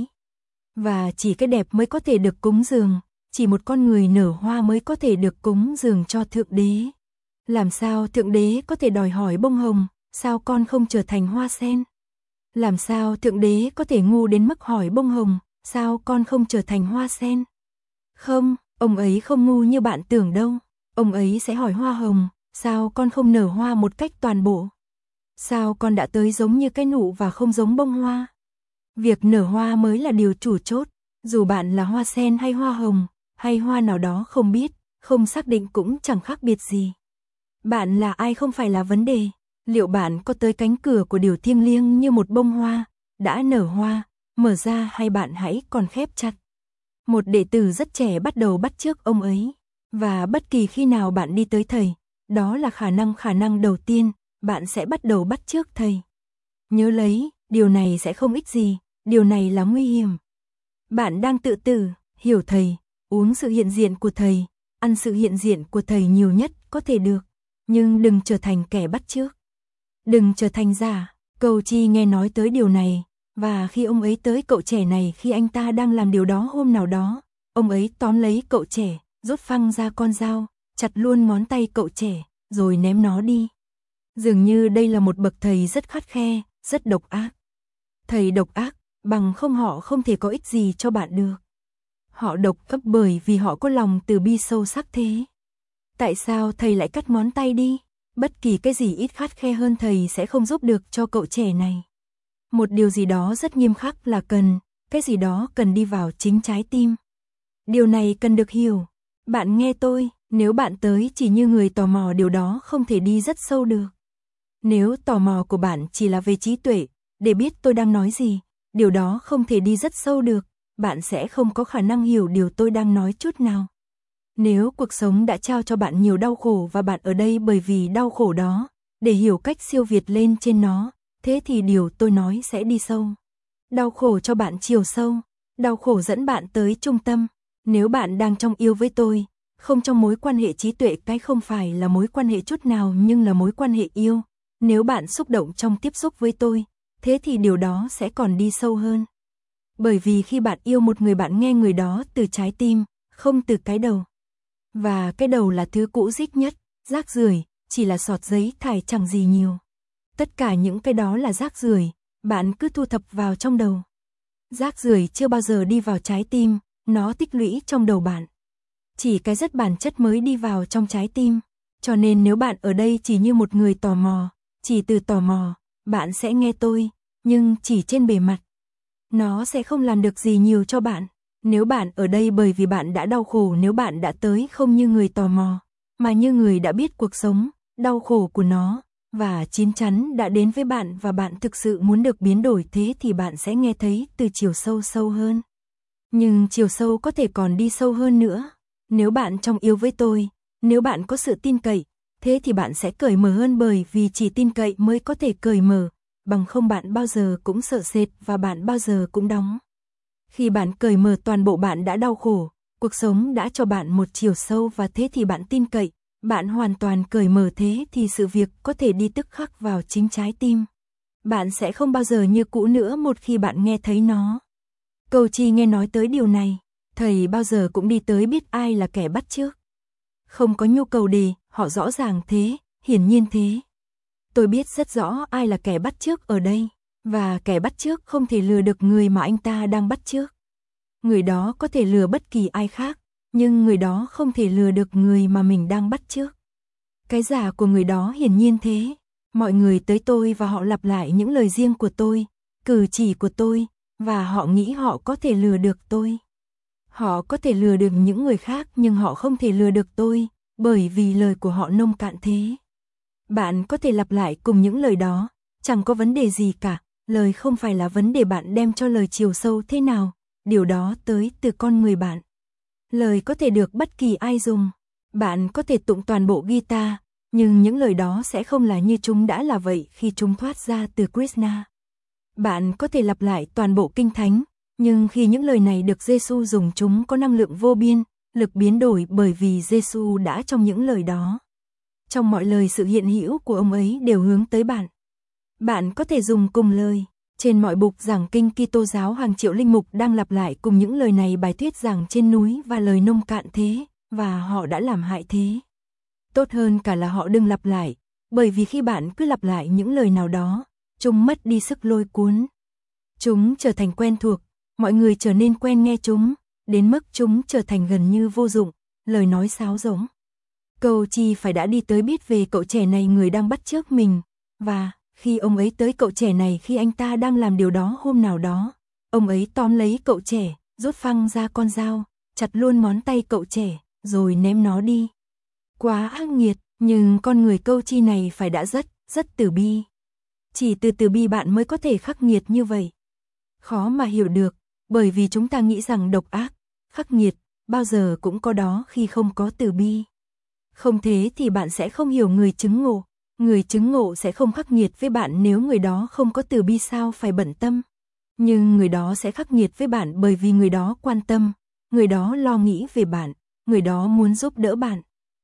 Và chỉ cái đẹp mới có thể được cúng dường, chỉ một con người nở hoa mới có thể được cúng dường cho Thượng Đế. Làm sao Thượng Đế có thể đòi hỏi bông hồng, sao con không trở thành hoa sen? Làm sao Thượng Đế có thể ngu đến mức hỏi bông hồng, sao con không trở thành hoa sen? Không, ông ấy không ngu như bạn tưởng đâu. Ông ấy sẽ hỏi hoa hồng, sao con không nở hoa một cách toàn bộ? Sao con đã tới giống như cái nụ và không giống bông hoa? Việc nở hoa mới là điều chủ chốt, dù bạn là hoa sen hay hoa hồng, hay hoa nào đó không biết, không xác định cũng chẳng khác biệt gì. Bạn là ai không phải là vấn đề, liệu bạn có tới cánh cửa của điều thiêng liêng như một bông hoa, đã nở hoa, mở ra hay bạn hãy còn khép chặt. Một đệ tử rất trẻ bắt đầu bắt chước ông ấy, và bất kỳ khi nào bạn đi tới thầy, đó là khả năng khả năng đầu tiên, bạn sẽ bắt đầu bắt chước thầy. Nhớ lấy, điều này sẽ không ích gì, điều này là nguy hiểm. Bạn đang tự tử, hiểu thầy, uống sự hiện diện của thầy, ăn sự hiện diện của thầy nhiều nhất có thể được, nhưng đừng trở thành kẻ bắt chước. Đừng trở thành giả. Cầu Chi nghe nói tới điều này, và khi ông ấy tới cậu trẻ này khi anh ta đang làm điều đó hôm nào đó, ông ấy tóm lấy cậu trẻ, rút phăng ra con dao, chặt luôn ngón tay cậu trẻ, rồi ném nó đi. Dường như đây là một bậc thầy rất khắt khe, rất độc ác. Thầy độc ác, bằng không họ không thể có ích gì cho bạn được. Họ độc ác bởi vì họ có lòng từ bi sâu sắc thế. Tại sao thầy lại cắt ngón tay đi? Bất kỳ cái gì ít khắt khe hơn thầy sẽ không giúp được cho cậu trẻ này. Một điều gì đó rất nghiêm khắc là cần, cái gì đó cần đi vào chính trái tim. Điều này cần được hiểu. Bạn nghe tôi, nếu bạn tới chỉ như người tò mò điều đó không thể đi rất sâu được. Nếu tò mò của bạn chỉ là về trí tuệ, để biết tôi đang nói gì, điều đó không thể đi rất sâu được, bạn sẽ không có khả năng hiểu điều tôi đang nói chút nào. Nếu cuộc sống đã trao cho bạn nhiều đau khổ và bạn ở đây bởi vì đau khổ đó, để hiểu cách siêu việt lên trên nó, thế thì điều tôi nói sẽ đi sâu. Đau khổ cho bạn chiều sâu, đau khổ dẫn bạn tới trung tâm. Nếu bạn đang trong yêu với tôi, không trong mối quan hệ trí tuệ, cái không phải là mối quan hệ chút nào nhưng là mối quan hệ yêu. Nếu bạn xúc động trong tiếp xúc với tôi, thế thì điều đó sẽ còn đi sâu hơn. Bởi vì khi bạn yêu một người bạn nghe người đó từ trái tim, không từ cái đầu. Và cái đầu là thứ cũ rích nhất, rác rưởi, chỉ là sọt giấy thải chẳng gì nhiều. Tất cả những cái đó là rác rưởi, bạn cứ thu thập vào trong đầu. Rác rưởi chưa bao giờ đi vào trái tim, nó tích lũy trong đầu bạn. Chỉ cái rất bản chất mới đi vào trong trái tim. Cho nên nếu bạn ở đây chỉ như một người tò mò, chỉ từ tò mò, bạn sẽ nghe tôi, nhưng chỉ trên bề mặt. Nó sẽ không làm được gì nhiều cho bạn. Nếu bạn ở đây bởi vì bạn đã đau khổ, nếu bạn đã tới không như người tò mò, mà như người đã biết cuộc sống, đau khổ của nó, và chín chắn đã đến với bạn và bạn thực sự muốn được biến đổi, thế thì bạn sẽ nghe thấy từ chiều sâu sâu hơn. Nhưng chiều sâu có thể còn đi sâu hơn nữa. Nếu bạn trong yêu với tôi, nếu bạn có sự tin cậy, thế thì bạn sẽ cởi mở hơn, bởi vì chỉ tin cậy mới có thể cởi mở, bằng không bạn bao giờ cũng sợ sệt và bạn bao giờ cũng đóng. Khi bạn cởi mở toàn bộ, bạn đã đau khổ, cuộc sống đã cho bạn một chiều sâu và thế thì bạn tin cậy, bạn hoàn toàn cởi mở, thế thì sự việc có thể đi tức khắc vào chính trái tim. Bạn sẽ không bao giờ như cũ nữa một khi bạn nghe thấy nó. Cầu Chi nghe nói tới điều này, thầy bao giờ cũng đi tới biết ai là kẻ bắt chước. Không có nhu cầu để, họ rõ ràng thế, hiển nhiên thế. Tôi biết rất rõ ai là kẻ bắt chước ở đây, và kẻ bắt chước không thể lừa được người mà anh ta đang bắt chước. Người đó có thể lừa bất kỳ ai khác, nhưng người đó không thể lừa được người mà mình đang bắt chước. Cái giả của người đó hiển nhiên thế. Mọi người tới tôi và họ lặp lại những lời riêng của tôi, cử chỉ của tôi, và họ nghĩ họ có thể lừa được tôi. Họ có thể lừa được những người khác nhưng họ không thể lừa được tôi, bởi vì lời của họ nông cạn thế. Bạn có thể lặp lại cùng những lời đó, chẳng có vấn đề gì cả. Lời không phải là vấn đề, bạn đem cho lời chiều sâu thế nào, điều đó tới từ con người bạn. Lời có thể được bất kỳ ai dùng. Bạn có thể tụng toàn bộ guitar, nhưng những lời đó sẽ không là như chúng đã là vậy khi chúng thoát ra từ Krishna. Bạn có thể lặp lại toàn bộ kinh thánh, nhưng khi những lời này được Giêsu dùng, chúng có năng lượng vô biên, lực biến đổi, bởi vì Giêsu đã trong những lời đó. Trong mọi lời, sự hiện hữu của ông ấy đều hướng tới bạn. Bạn có thể dùng cùng lời. Trên mọi bục giảng kinh Kitô giáo, hàng triệu linh mục đang lặp lại cùng những lời này, bài thuyết giảng trên núi và lời nông cạn thế, và họ đã làm hại thế. Tốt hơn cả là họ đừng lặp lại, bởi vì khi bạn cứ lặp lại những lời nào đó, chúng mất đi sức lôi cuốn. Chúng trở thành quen thuộc, mọi người trở nên quen nghe chúng, đến mức chúng trở thành gần như vô dụng, lời nói sáo rỗng. Câu Chi phải đã đi tới biết về cậu trẻ này người đang bắt chước mình, và khi ông ấy tới cậu trẻ này khi anh ta đang làm điều đó hôm nào đó, ông ấy tóm lấy cậu trẻ, rút phăng ra con dao, chặt luôn ngón tay cậu trẻ, rồi ném nó đi. Quá ác nghiệt, nhưng con người Câu Chi này phải đã rất, rất từ bi. Chỉ từ từ bi bạn mới có thể khắc nghiệt như vậy. Khó mà hiểu được, bởi vì chúng ta nghĩ rằng độc ác, khắc nghiệt, bao giờ cũng có đó khi không có từ bi. Không thế thì bạn sẽ không hiểu người chứng ngộ. Người chứng ngộ sẽ không khắc nghiệt với bạn nếu người đó không có từ bi, sao phải bận tâm. Nhưng người đó sẽ khắc nghiệt với bạn bởi vì người đó quan tâm, người đó lo nghĩ về bạn, người đó muốn giúp đỡ bạn.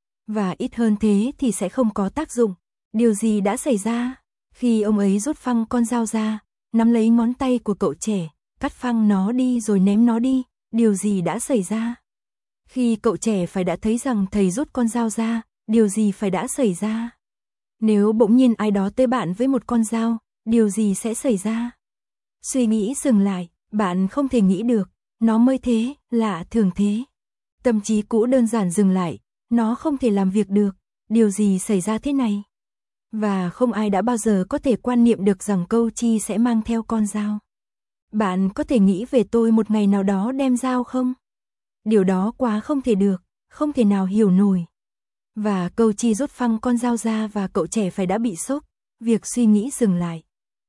Và ít hơn thế thì sẽ không có tác dụng. Điều gì đã xảy ra? Khi ông ấy rút phăng con dao ra, nắm lấy ngón tay của cậu trẻ, cắt phăng nó đi rồi ném nó đi, điều gì đã xảy ra? Khi cậu trẻ phải đã thấy rằng thầy rút con dao ra, điều gì phải đã xảy ra? Nếu bỗng nhiên ai đó tới bạn với một con dao, điều gì sẽ xảy ra? Suy nghĩ dừng lại, bạn không thể nghĩ được, nó mới thế, lạ thường thế. Tâm trí cũ đơn giản dừng lại, nó không thể làm việc được, điều gì xảy ra thế này? Và không ai đã bao giờ có thể quan niệm được rằng Câu Chi sẽ mang theo con dao. Bạn có thể nghĩ về tôi một ngày nào đó đem dao không? Điều đó quá không thể được, không thể nào hiểu nổi. Và Câu Chi rút phăng con dao ra và cậu trẻ phải đã bị sốc, việc suy nghĩ dừng lại.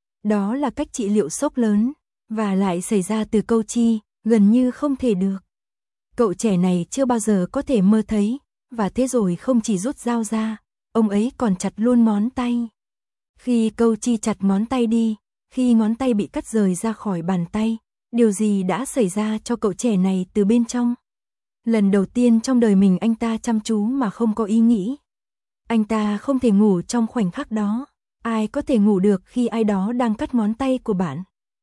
Đó là cách trị liệu sốc lớn, và lại xảy ra từ Câu Chi, gần như không thể được. Cậu trẻ này chưa bao giờ có thể mơ thấy, và thế rồi không chỉ rút dao ra, ông ấy còn chặt luôn ngón tay. Khi Câu Chi chặt ngón tay đi, khi ngón tay bị cắt rời ra khỏi bàn tay, điều gì đã xảy ra cho cậu trẻ này từ bên trong? Lần đầu tiên trong đời mình anh ta chăm chú mà không có ý nghĩ. Anh ta không thể ngủ trong khoảnh khắc đó. Ai có thể ngủ được khi ai đó đang cắt ngón tay của bạn?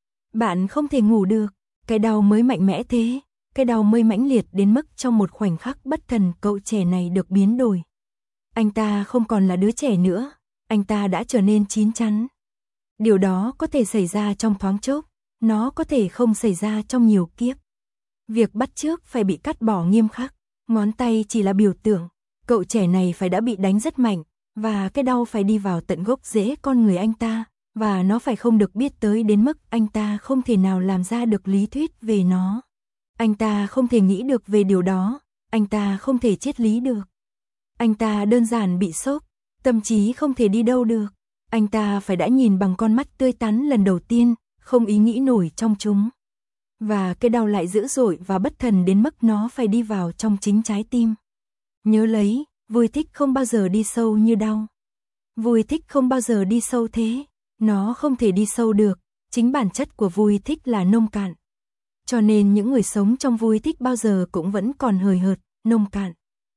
Bạn không thể ngủ được, cái đau mới mạnh mẽ thế, cái đau mới mãnh liệt đến mức trong một khoảnh khắc bất thần cậu trẻ này được biến đổi. Anh ta không còn là đứa trẻ nữa, anh ta đã trở nên chín chắn. Điều đó có thể xảy ra trong thoáng chốc, nó có thể không xảy ra trong nhiều kiếp. Việc bắt chước phải bị cắt bỏ nghiêm khắc, ngón tay chỉ là biểu tượng, cậu trẻ này phải đã bị đánh rất mạnh, và cái đau phải đi vào tận gốc rễ con người anh ta, và nó phải không được biết tới đến mức anh ta không thể nào làm ra được lý thuyết về nó. Anh ta không thể nghĩ được về điều đó, anh ta không thể triết lý được. Anh ta đơn giản bị sốc, tâm trí không thể đi đâu được. Anh ta phải đã nhìn bằng con mắt tươi tắn lần đầu tiên, không ý nghĩ nổi trong chúng. Và cái đau lại dữ dội và bất thần đến mức nó phải đi vào trong chính trái tim. Nhớ lấy, vui thích không bao giờ đi sâu như đau. Vui thích không bao giờ đi sâu thế, nó không thể đi sâu được, chính bản chất của vui thích là nông cạn. Cho nên những người sống trong vui thích bao giờ cũng vẫn còn hời hợt, nông cạn.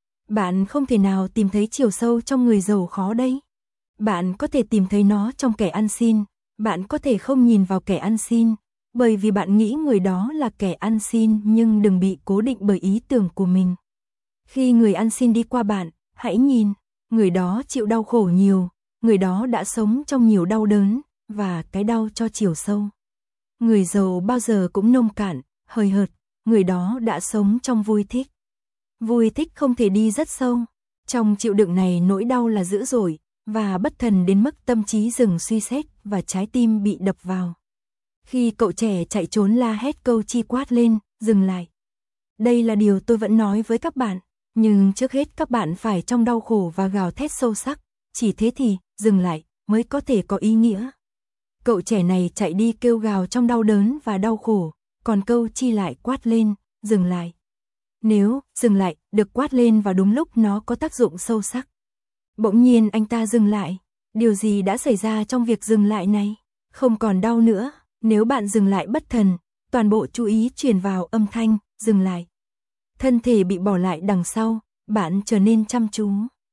Bạn không thể nào tìm thấy chiều sâu trong người giàu khó đấy. Bạn có thể tìm thấy nó trong kẻ ăn xin, bạn có thể không nhìn vào kẻ ăn xin, bởi vì bạn nghĩ người đó là kẻ ăn xin, nhưng đừng bị cố định bởi ý tưởng của mình. Khi người ăn xin đi qua bạn, hãy nhìn, người đó chịu đau khổ nhiều, người đó đã sống trong nhiều đau đớn, và cái đau cho chiều sâu. Người giàu bao giờ cũng nông cạn, hời hợt, người đó đã sống trong vui thích. Vui thích không thể đi rất sâu, trong chịu đựng này nỗi đau là dữ dội, và bất thần đến mức tâm trí dừng suy xét và trái tim bị đập vào. Khi cậu trẻ chạy trốn la hét Câu Chi quát lên, dừng lại. Đây là điều tôi vẫn nói với các bạn, nhưng trước hết các bạn phải trong đau khổ và gào thét sâu sắc, chỉ thế thì, dừng lại, mới có thể có ý nghĩa. Cậu trẻ này chạy đi kêu gào trong đau đớn và đau khổ, còn Câu Chi lại quát lên, dừng lại. Nếu, dừng lại, được quát lên vào đúng lúc nó có tác dụng sâu sắc. Bỗng nhiên anh ta dừng lại, điều gì đã xảy ra trong việc dừng lại này? Không còn đau nữa, nếu bạn dừng lại bất thần, toàn bộ chú ý truyền vào âm thanh, dừng lại. Thân thể bị bỏ lại đằng sau, bạn trở nên chăm chú.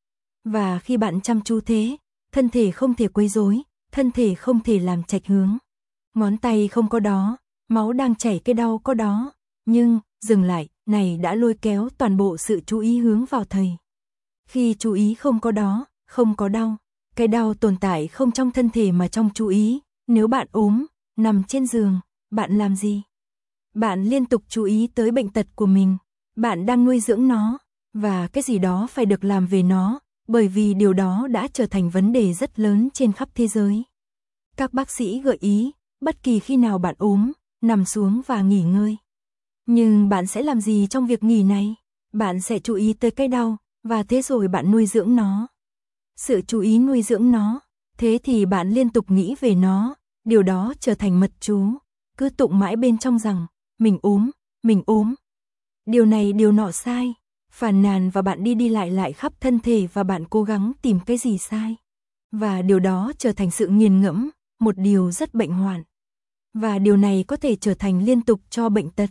Và khi bạn chăm chú thế, thân thể không thể quấy rối, thân thể không thể làm chệch hướng. Ngón tay không có đó, máu đang chảy cái đau có đó, nhưng, dừng lại, này đã lôi kéo toàn bộ sự chú ý hướng vào thầy. Khi chú ý không có đó, không có đau, cái đau tồn tại không trong thân thể mà trong chú ý, Nếu bạn ốm, nằm trên giường, bạn làm gì? Bạn liên tục chú ý tới bệnh tật của mình, bạn đang nuôi dưỡng nó, và cái gì đó phải được làm về nó, bởi vì điều đó đã trở thành vấn đề rất lớn trên khắp thế giới. Các bác sĩ gợi ý, bất kỳ khi nào bạn ốm, nằm xuống và nghỉ ngơi. Nhưng bạn sẽ làm gì trong việc nghỉ này? Bạn sẽ chú ý tới cái đau, và thế rồi bạn nuôi dưỡng nó. Sự chú ý nuôi dưỡng nó, thế thì bạn liên tục nghĩ về nó, điều đó trở thành mật chú, cứ tụng mãi bên trong rằng, mình ốm, mình ốm. Điều này điều nọ sai, phàn nàn và bạn đi đi lại lại khắp thân thể và bạn cố gắng tìm cái gì sai. Và điều đó trở thành sự nghiền ngẫm, một điều rất bệnh hoạn. Và điều này có thể trở thành liên tục cho bệnh tật.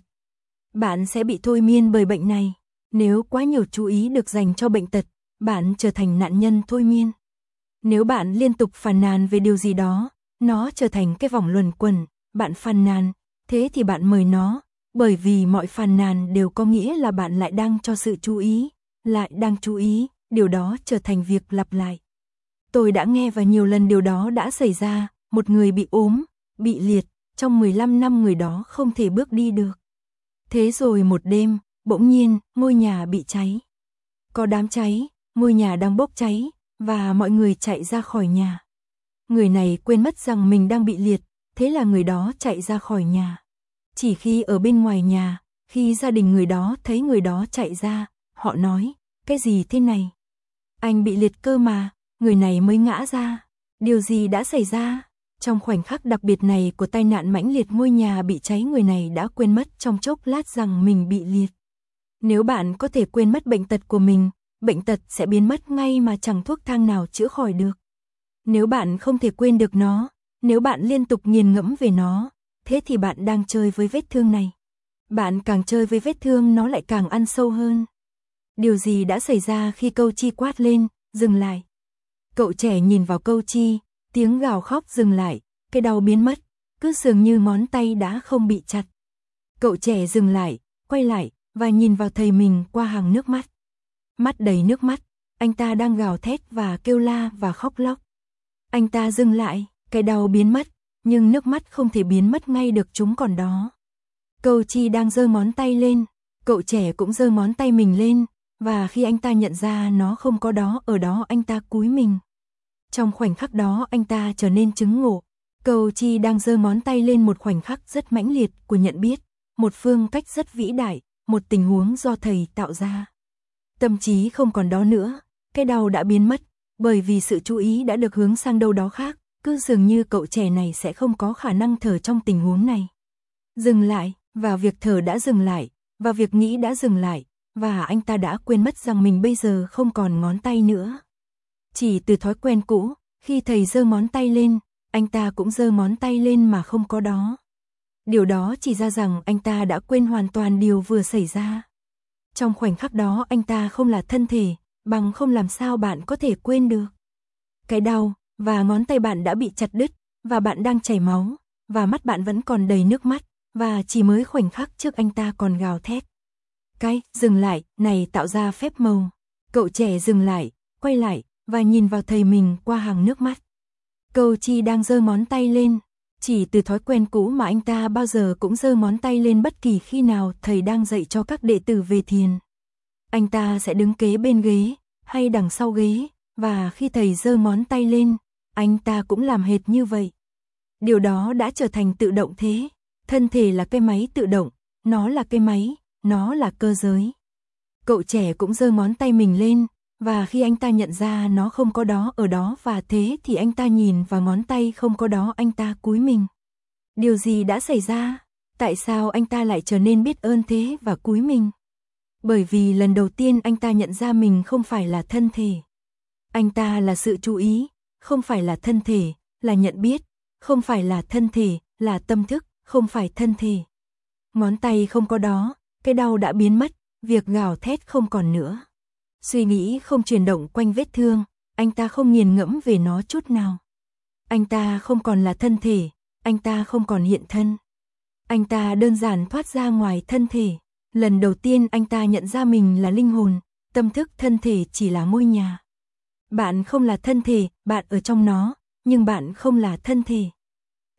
Bạn sẽ bị thôi miên bởi bệnh này. Nếu quá nhiều chú ý được dành cho bệnh tật, bạn trở thành nạn nhân thôi miên. Nếu bạn liên tục phàn nàn về điều gì đó, nó trở thành cái vòng luẩn quẩn, bạn phàn nàn, thế thì bạn mời nó, bởi vì mọi phàn nàn đều có nghĩa là bạn lại đang cho sự chú ý, lại đang chú ý, điều đó trở thành việc lặp lại. Tôi đã nghe và nhiều lần điều đó đã xảy ra, một người bị ốm, bị liệt, trong mười lăm năm người đó không thể bước đi được. Thế rồi một đêm, bỗng nhiên, ngôi nhà bị cháy. Có đám cháy, ngôi nhà đang bốc cháy, và mọi người chạy ra khỏi nhà. Người này quên mất rằng mình đang bị liệt, thế là người đó chạy ra khỏi nhà. Chỉ khi ở bên ngoài nhà, khi gia đình người đó thấy người đó chạy ra, họ nói, cái gì thế này? Anh bị liệt cơ mà, người này mới ngã ra. Điều gì đã xảy ra? Trong khoảnh khắc đặc biệt này của tai nạn mãnh liệt ngôi nhà bị cháy, người này đã quên mất trong chốc lát rằng mình bị liệt. Nếu bạn có thể quên mất bệnh tật của mình, bệnh tật sẽ biến mất ngay mà chẳng thuốc thang nào chữa khỏi được. Nếu bạn không thể quên được nó, nếu bạn liên tục nghiền ngẫm về nó, thế thì bạn đang chơi với vết thương này. Bạn càng chơi với vết thương nó lại càng ăn sâu hơn. Điều gì đã xảy ra khi Câu Chi quát lên, dừng lại? Cậu trẻ nhìn vào Câu Chi, tiếng gào khóc dừng lại, cái đau biến mất, cứ dường như ngón tay đã không bị chặt. Cậu trẻ dừng lại, quay lại, và nhìn vào thầy mình qua hàng nước mắt. Mắt đầy nước mắt, anh ta đang gào thét và kêu la và khóc lóc. Anh ta dừng lại, cái đau biến mất, nhưng nước mắt không thể biến mất ngay được, chúng còn đó. Câu Chi đang giơ ngón tay lên, cậu trẻ cũng giơ ngón tay mình lên, và khi anh ta nhận ra nó không có đó ở đó, anh ta cúi mình. Trong khoảnh khắc đó anh ta trở nên chứng ngộ. Câu Chi đang giơ ngón tay lên, một khoảnh khắc rất mãnh liệt của nhận biết, một phương cách rất vĩ đại, một tình huống do thầy tạo ra. Tâm trí không còn đó nữa, cái đau đã biến mất, bởi vì sự chú ý đã được hướng sang đâu đó khác, cứ dường như cậu trẻ này sẽ không có khả năng thở trong tình huống này. Dừng lại, và việc thở đã dừng lại, và việc nghĩ đã dừng lại, và anh ta đã quên mất rằng mình bây giờ không còn ngón tay nữa. Chỉ từ thói quen cũ, khi thầy giơ ngón tay lên, anh ta cũng giơ ngón tay lên mà không có đó. Điều đó chỉ ra rằng anh ta đã quên hoàn toàn điều vừa xảy ra. Trong khoảnh khắc đó anh ta không là thân thể, bằng không làm sao bạn có thể quên được. Cái đau, và ngón tay bạn đã bị chặt đứt, và bạn đang chảy máu, và mắt bạn vẫn còn đầy nước mắt, và chỉ mới khoảnh khắc trước anh ta còn gào thét. Cái, dừng lại, này tạo ra phép màu. Cậu trẻ dừng lại, quay lại, và nhìn vào thầy mình qua hàng nước mắt. Câu Chi đang giơ ngón tay lên, chỉ từ thói quen cũ mà anh ta bao giờ cũng giơ ngón tay lên bất kỳ khi nào thầy đang dạy cho các đệ tử về thiền. Anh ta sẽ đứng kế bên ghế, hay đằng sau ghế, và khi thầy giơ ngón tay lên, anh ta cũng làm hệt như vậy. Điều đó đã trở thành tự động thế. Thân thể là cái máy tự động, nó là cái máy, nó là cơ giới. Cậu trẻ cũng giơ ngón tay mình lên, và khi anh ta nhận ra nó không có đó ở đó, và thế thì anh ta nhìn vào ngón tay không có đó, anh ta cúi mình. Điều gì đã xảy ra? Tại sao anh ta lại trở nên biết ơn thế và cúi mình? Bởi vì lần đầu tiên anh ta nhận ra mình không phải là thân thể. Anh ta là sự chú ý, không phải là thân thể, là nhận biết, không phải là thân thể, là tâm thức, không phải thân thể. Ngón tay không có đó, cái đau đã biến mất, việc gào thét không còn nữa. Suy nghĩ không chuyển động quanh vết thương, anh ta không nghiền ngẫm về nó chút nào. Anh ta không còn là thân thể, anh ta không còn hiện thân. Anh ta đơn giản thoát ra ngoài thân thể. Lần đầu tiên anh ta nhận ra mình là linh hồn, tâm thức, thân thể chỉ là ngôi nhà. Bạn không là thân thể, bạn ở trong nó, nhưng bạn không là thân thể.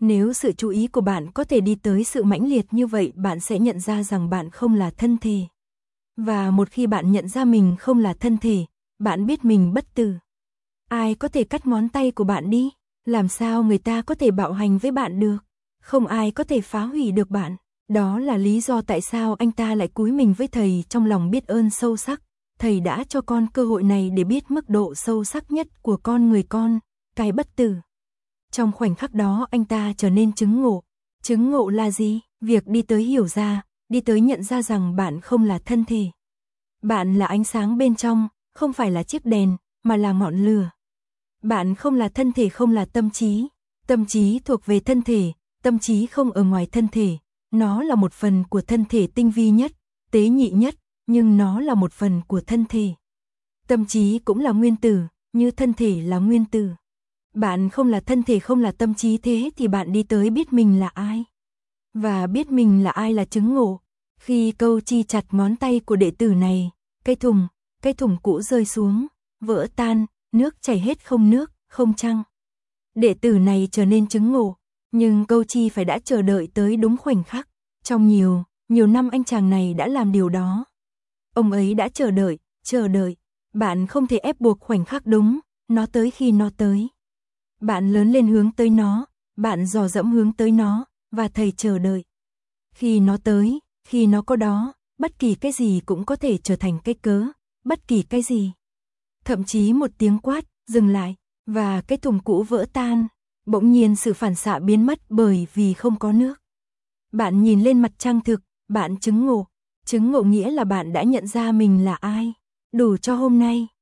Nếu sự chú ý của bạn có thể đi tới sự mãnh liệt như vậy, bạn sẽ nhận ra rằng bạn không là thân thể. Và một khi bạn nhận ra mình không là thân thể, bạn biết mình bất tử. Ai có thể cắt ngón tay của bạn đi? Làm sao người ta có thể bạo hành với bạn được? Không ai có thể phá hủy được bạn. Đó là lý do tại sao anh ta lại cúi mình với thầy trong lòng biết ơn sâu sắc. Thầy đã cho con cơ hội này để biết mức độ sâu sắc nhất của con người con, cái bất tử. Trong khoảnh khắc đó anh ta trở nên chứng ngộ. Chứng ngộ là gì? Việc đi tới hiểu ra, đi tới nhận ra rằng bạn không là thân thể. Bạn là ánh sáng bên trong, không phải là chiếc đèn, mà là ngọn lửa. Bạn không là thân thể, không là tâm trí. Tâm trí thuộc về thân thể, tâm trí không ở ngoài thân thể. Nó là một phần của thân thể tinh vi nhất, tế nhị nhất, nhưng nó là một phần của thân thể. Tâm trí cũng là nguyên tử, như thân thể là nguyên tử. Bạn không là thân thể, không là tâm trí, thế thì bạn đi tới biết mình là ai. Và biết mình là ai là chứng ngộ. Khi câu chi chặt ngón tay của đệ tử này, cây thùng, cây thùng cũ rơi xuống, vỡ tan, nước chảy hết, không nước, không trăng. Đệ tử này trở nên chứng ngộ, nhưng câu chi phải đã chờ đợi tới đúng khoảnh khắc. Trong nhiều, nhiều năm anh chàng này đã làm điều đó. Ông ấy đã chờ đợi, chờ đợi. Bạn không thể ép buộc khoảnh khắc đúng, nó tới khi nó tới. Bạn lớn lên hướng tới nó, bạn dò dẫm hướng tới nó, và thầy chờ đợi. Khi nó tới, khi nó có đó, bất kỳ cái gì cũng có thể trở thành cái cớ, bất kỳ cái gì. Thậm chí một tiếng quát, dừng lại, và cái thùng cũ vỡ tan. Bỗng nhiên sự phản xạ biến mất bởi vì không có nước. Bạn nhìn lên mặt trăng thực, bạn chứng ngộ. Chứng ngộ nghĩa là bạn đã nhận ra mình là ai. Đủ cho hôm nay.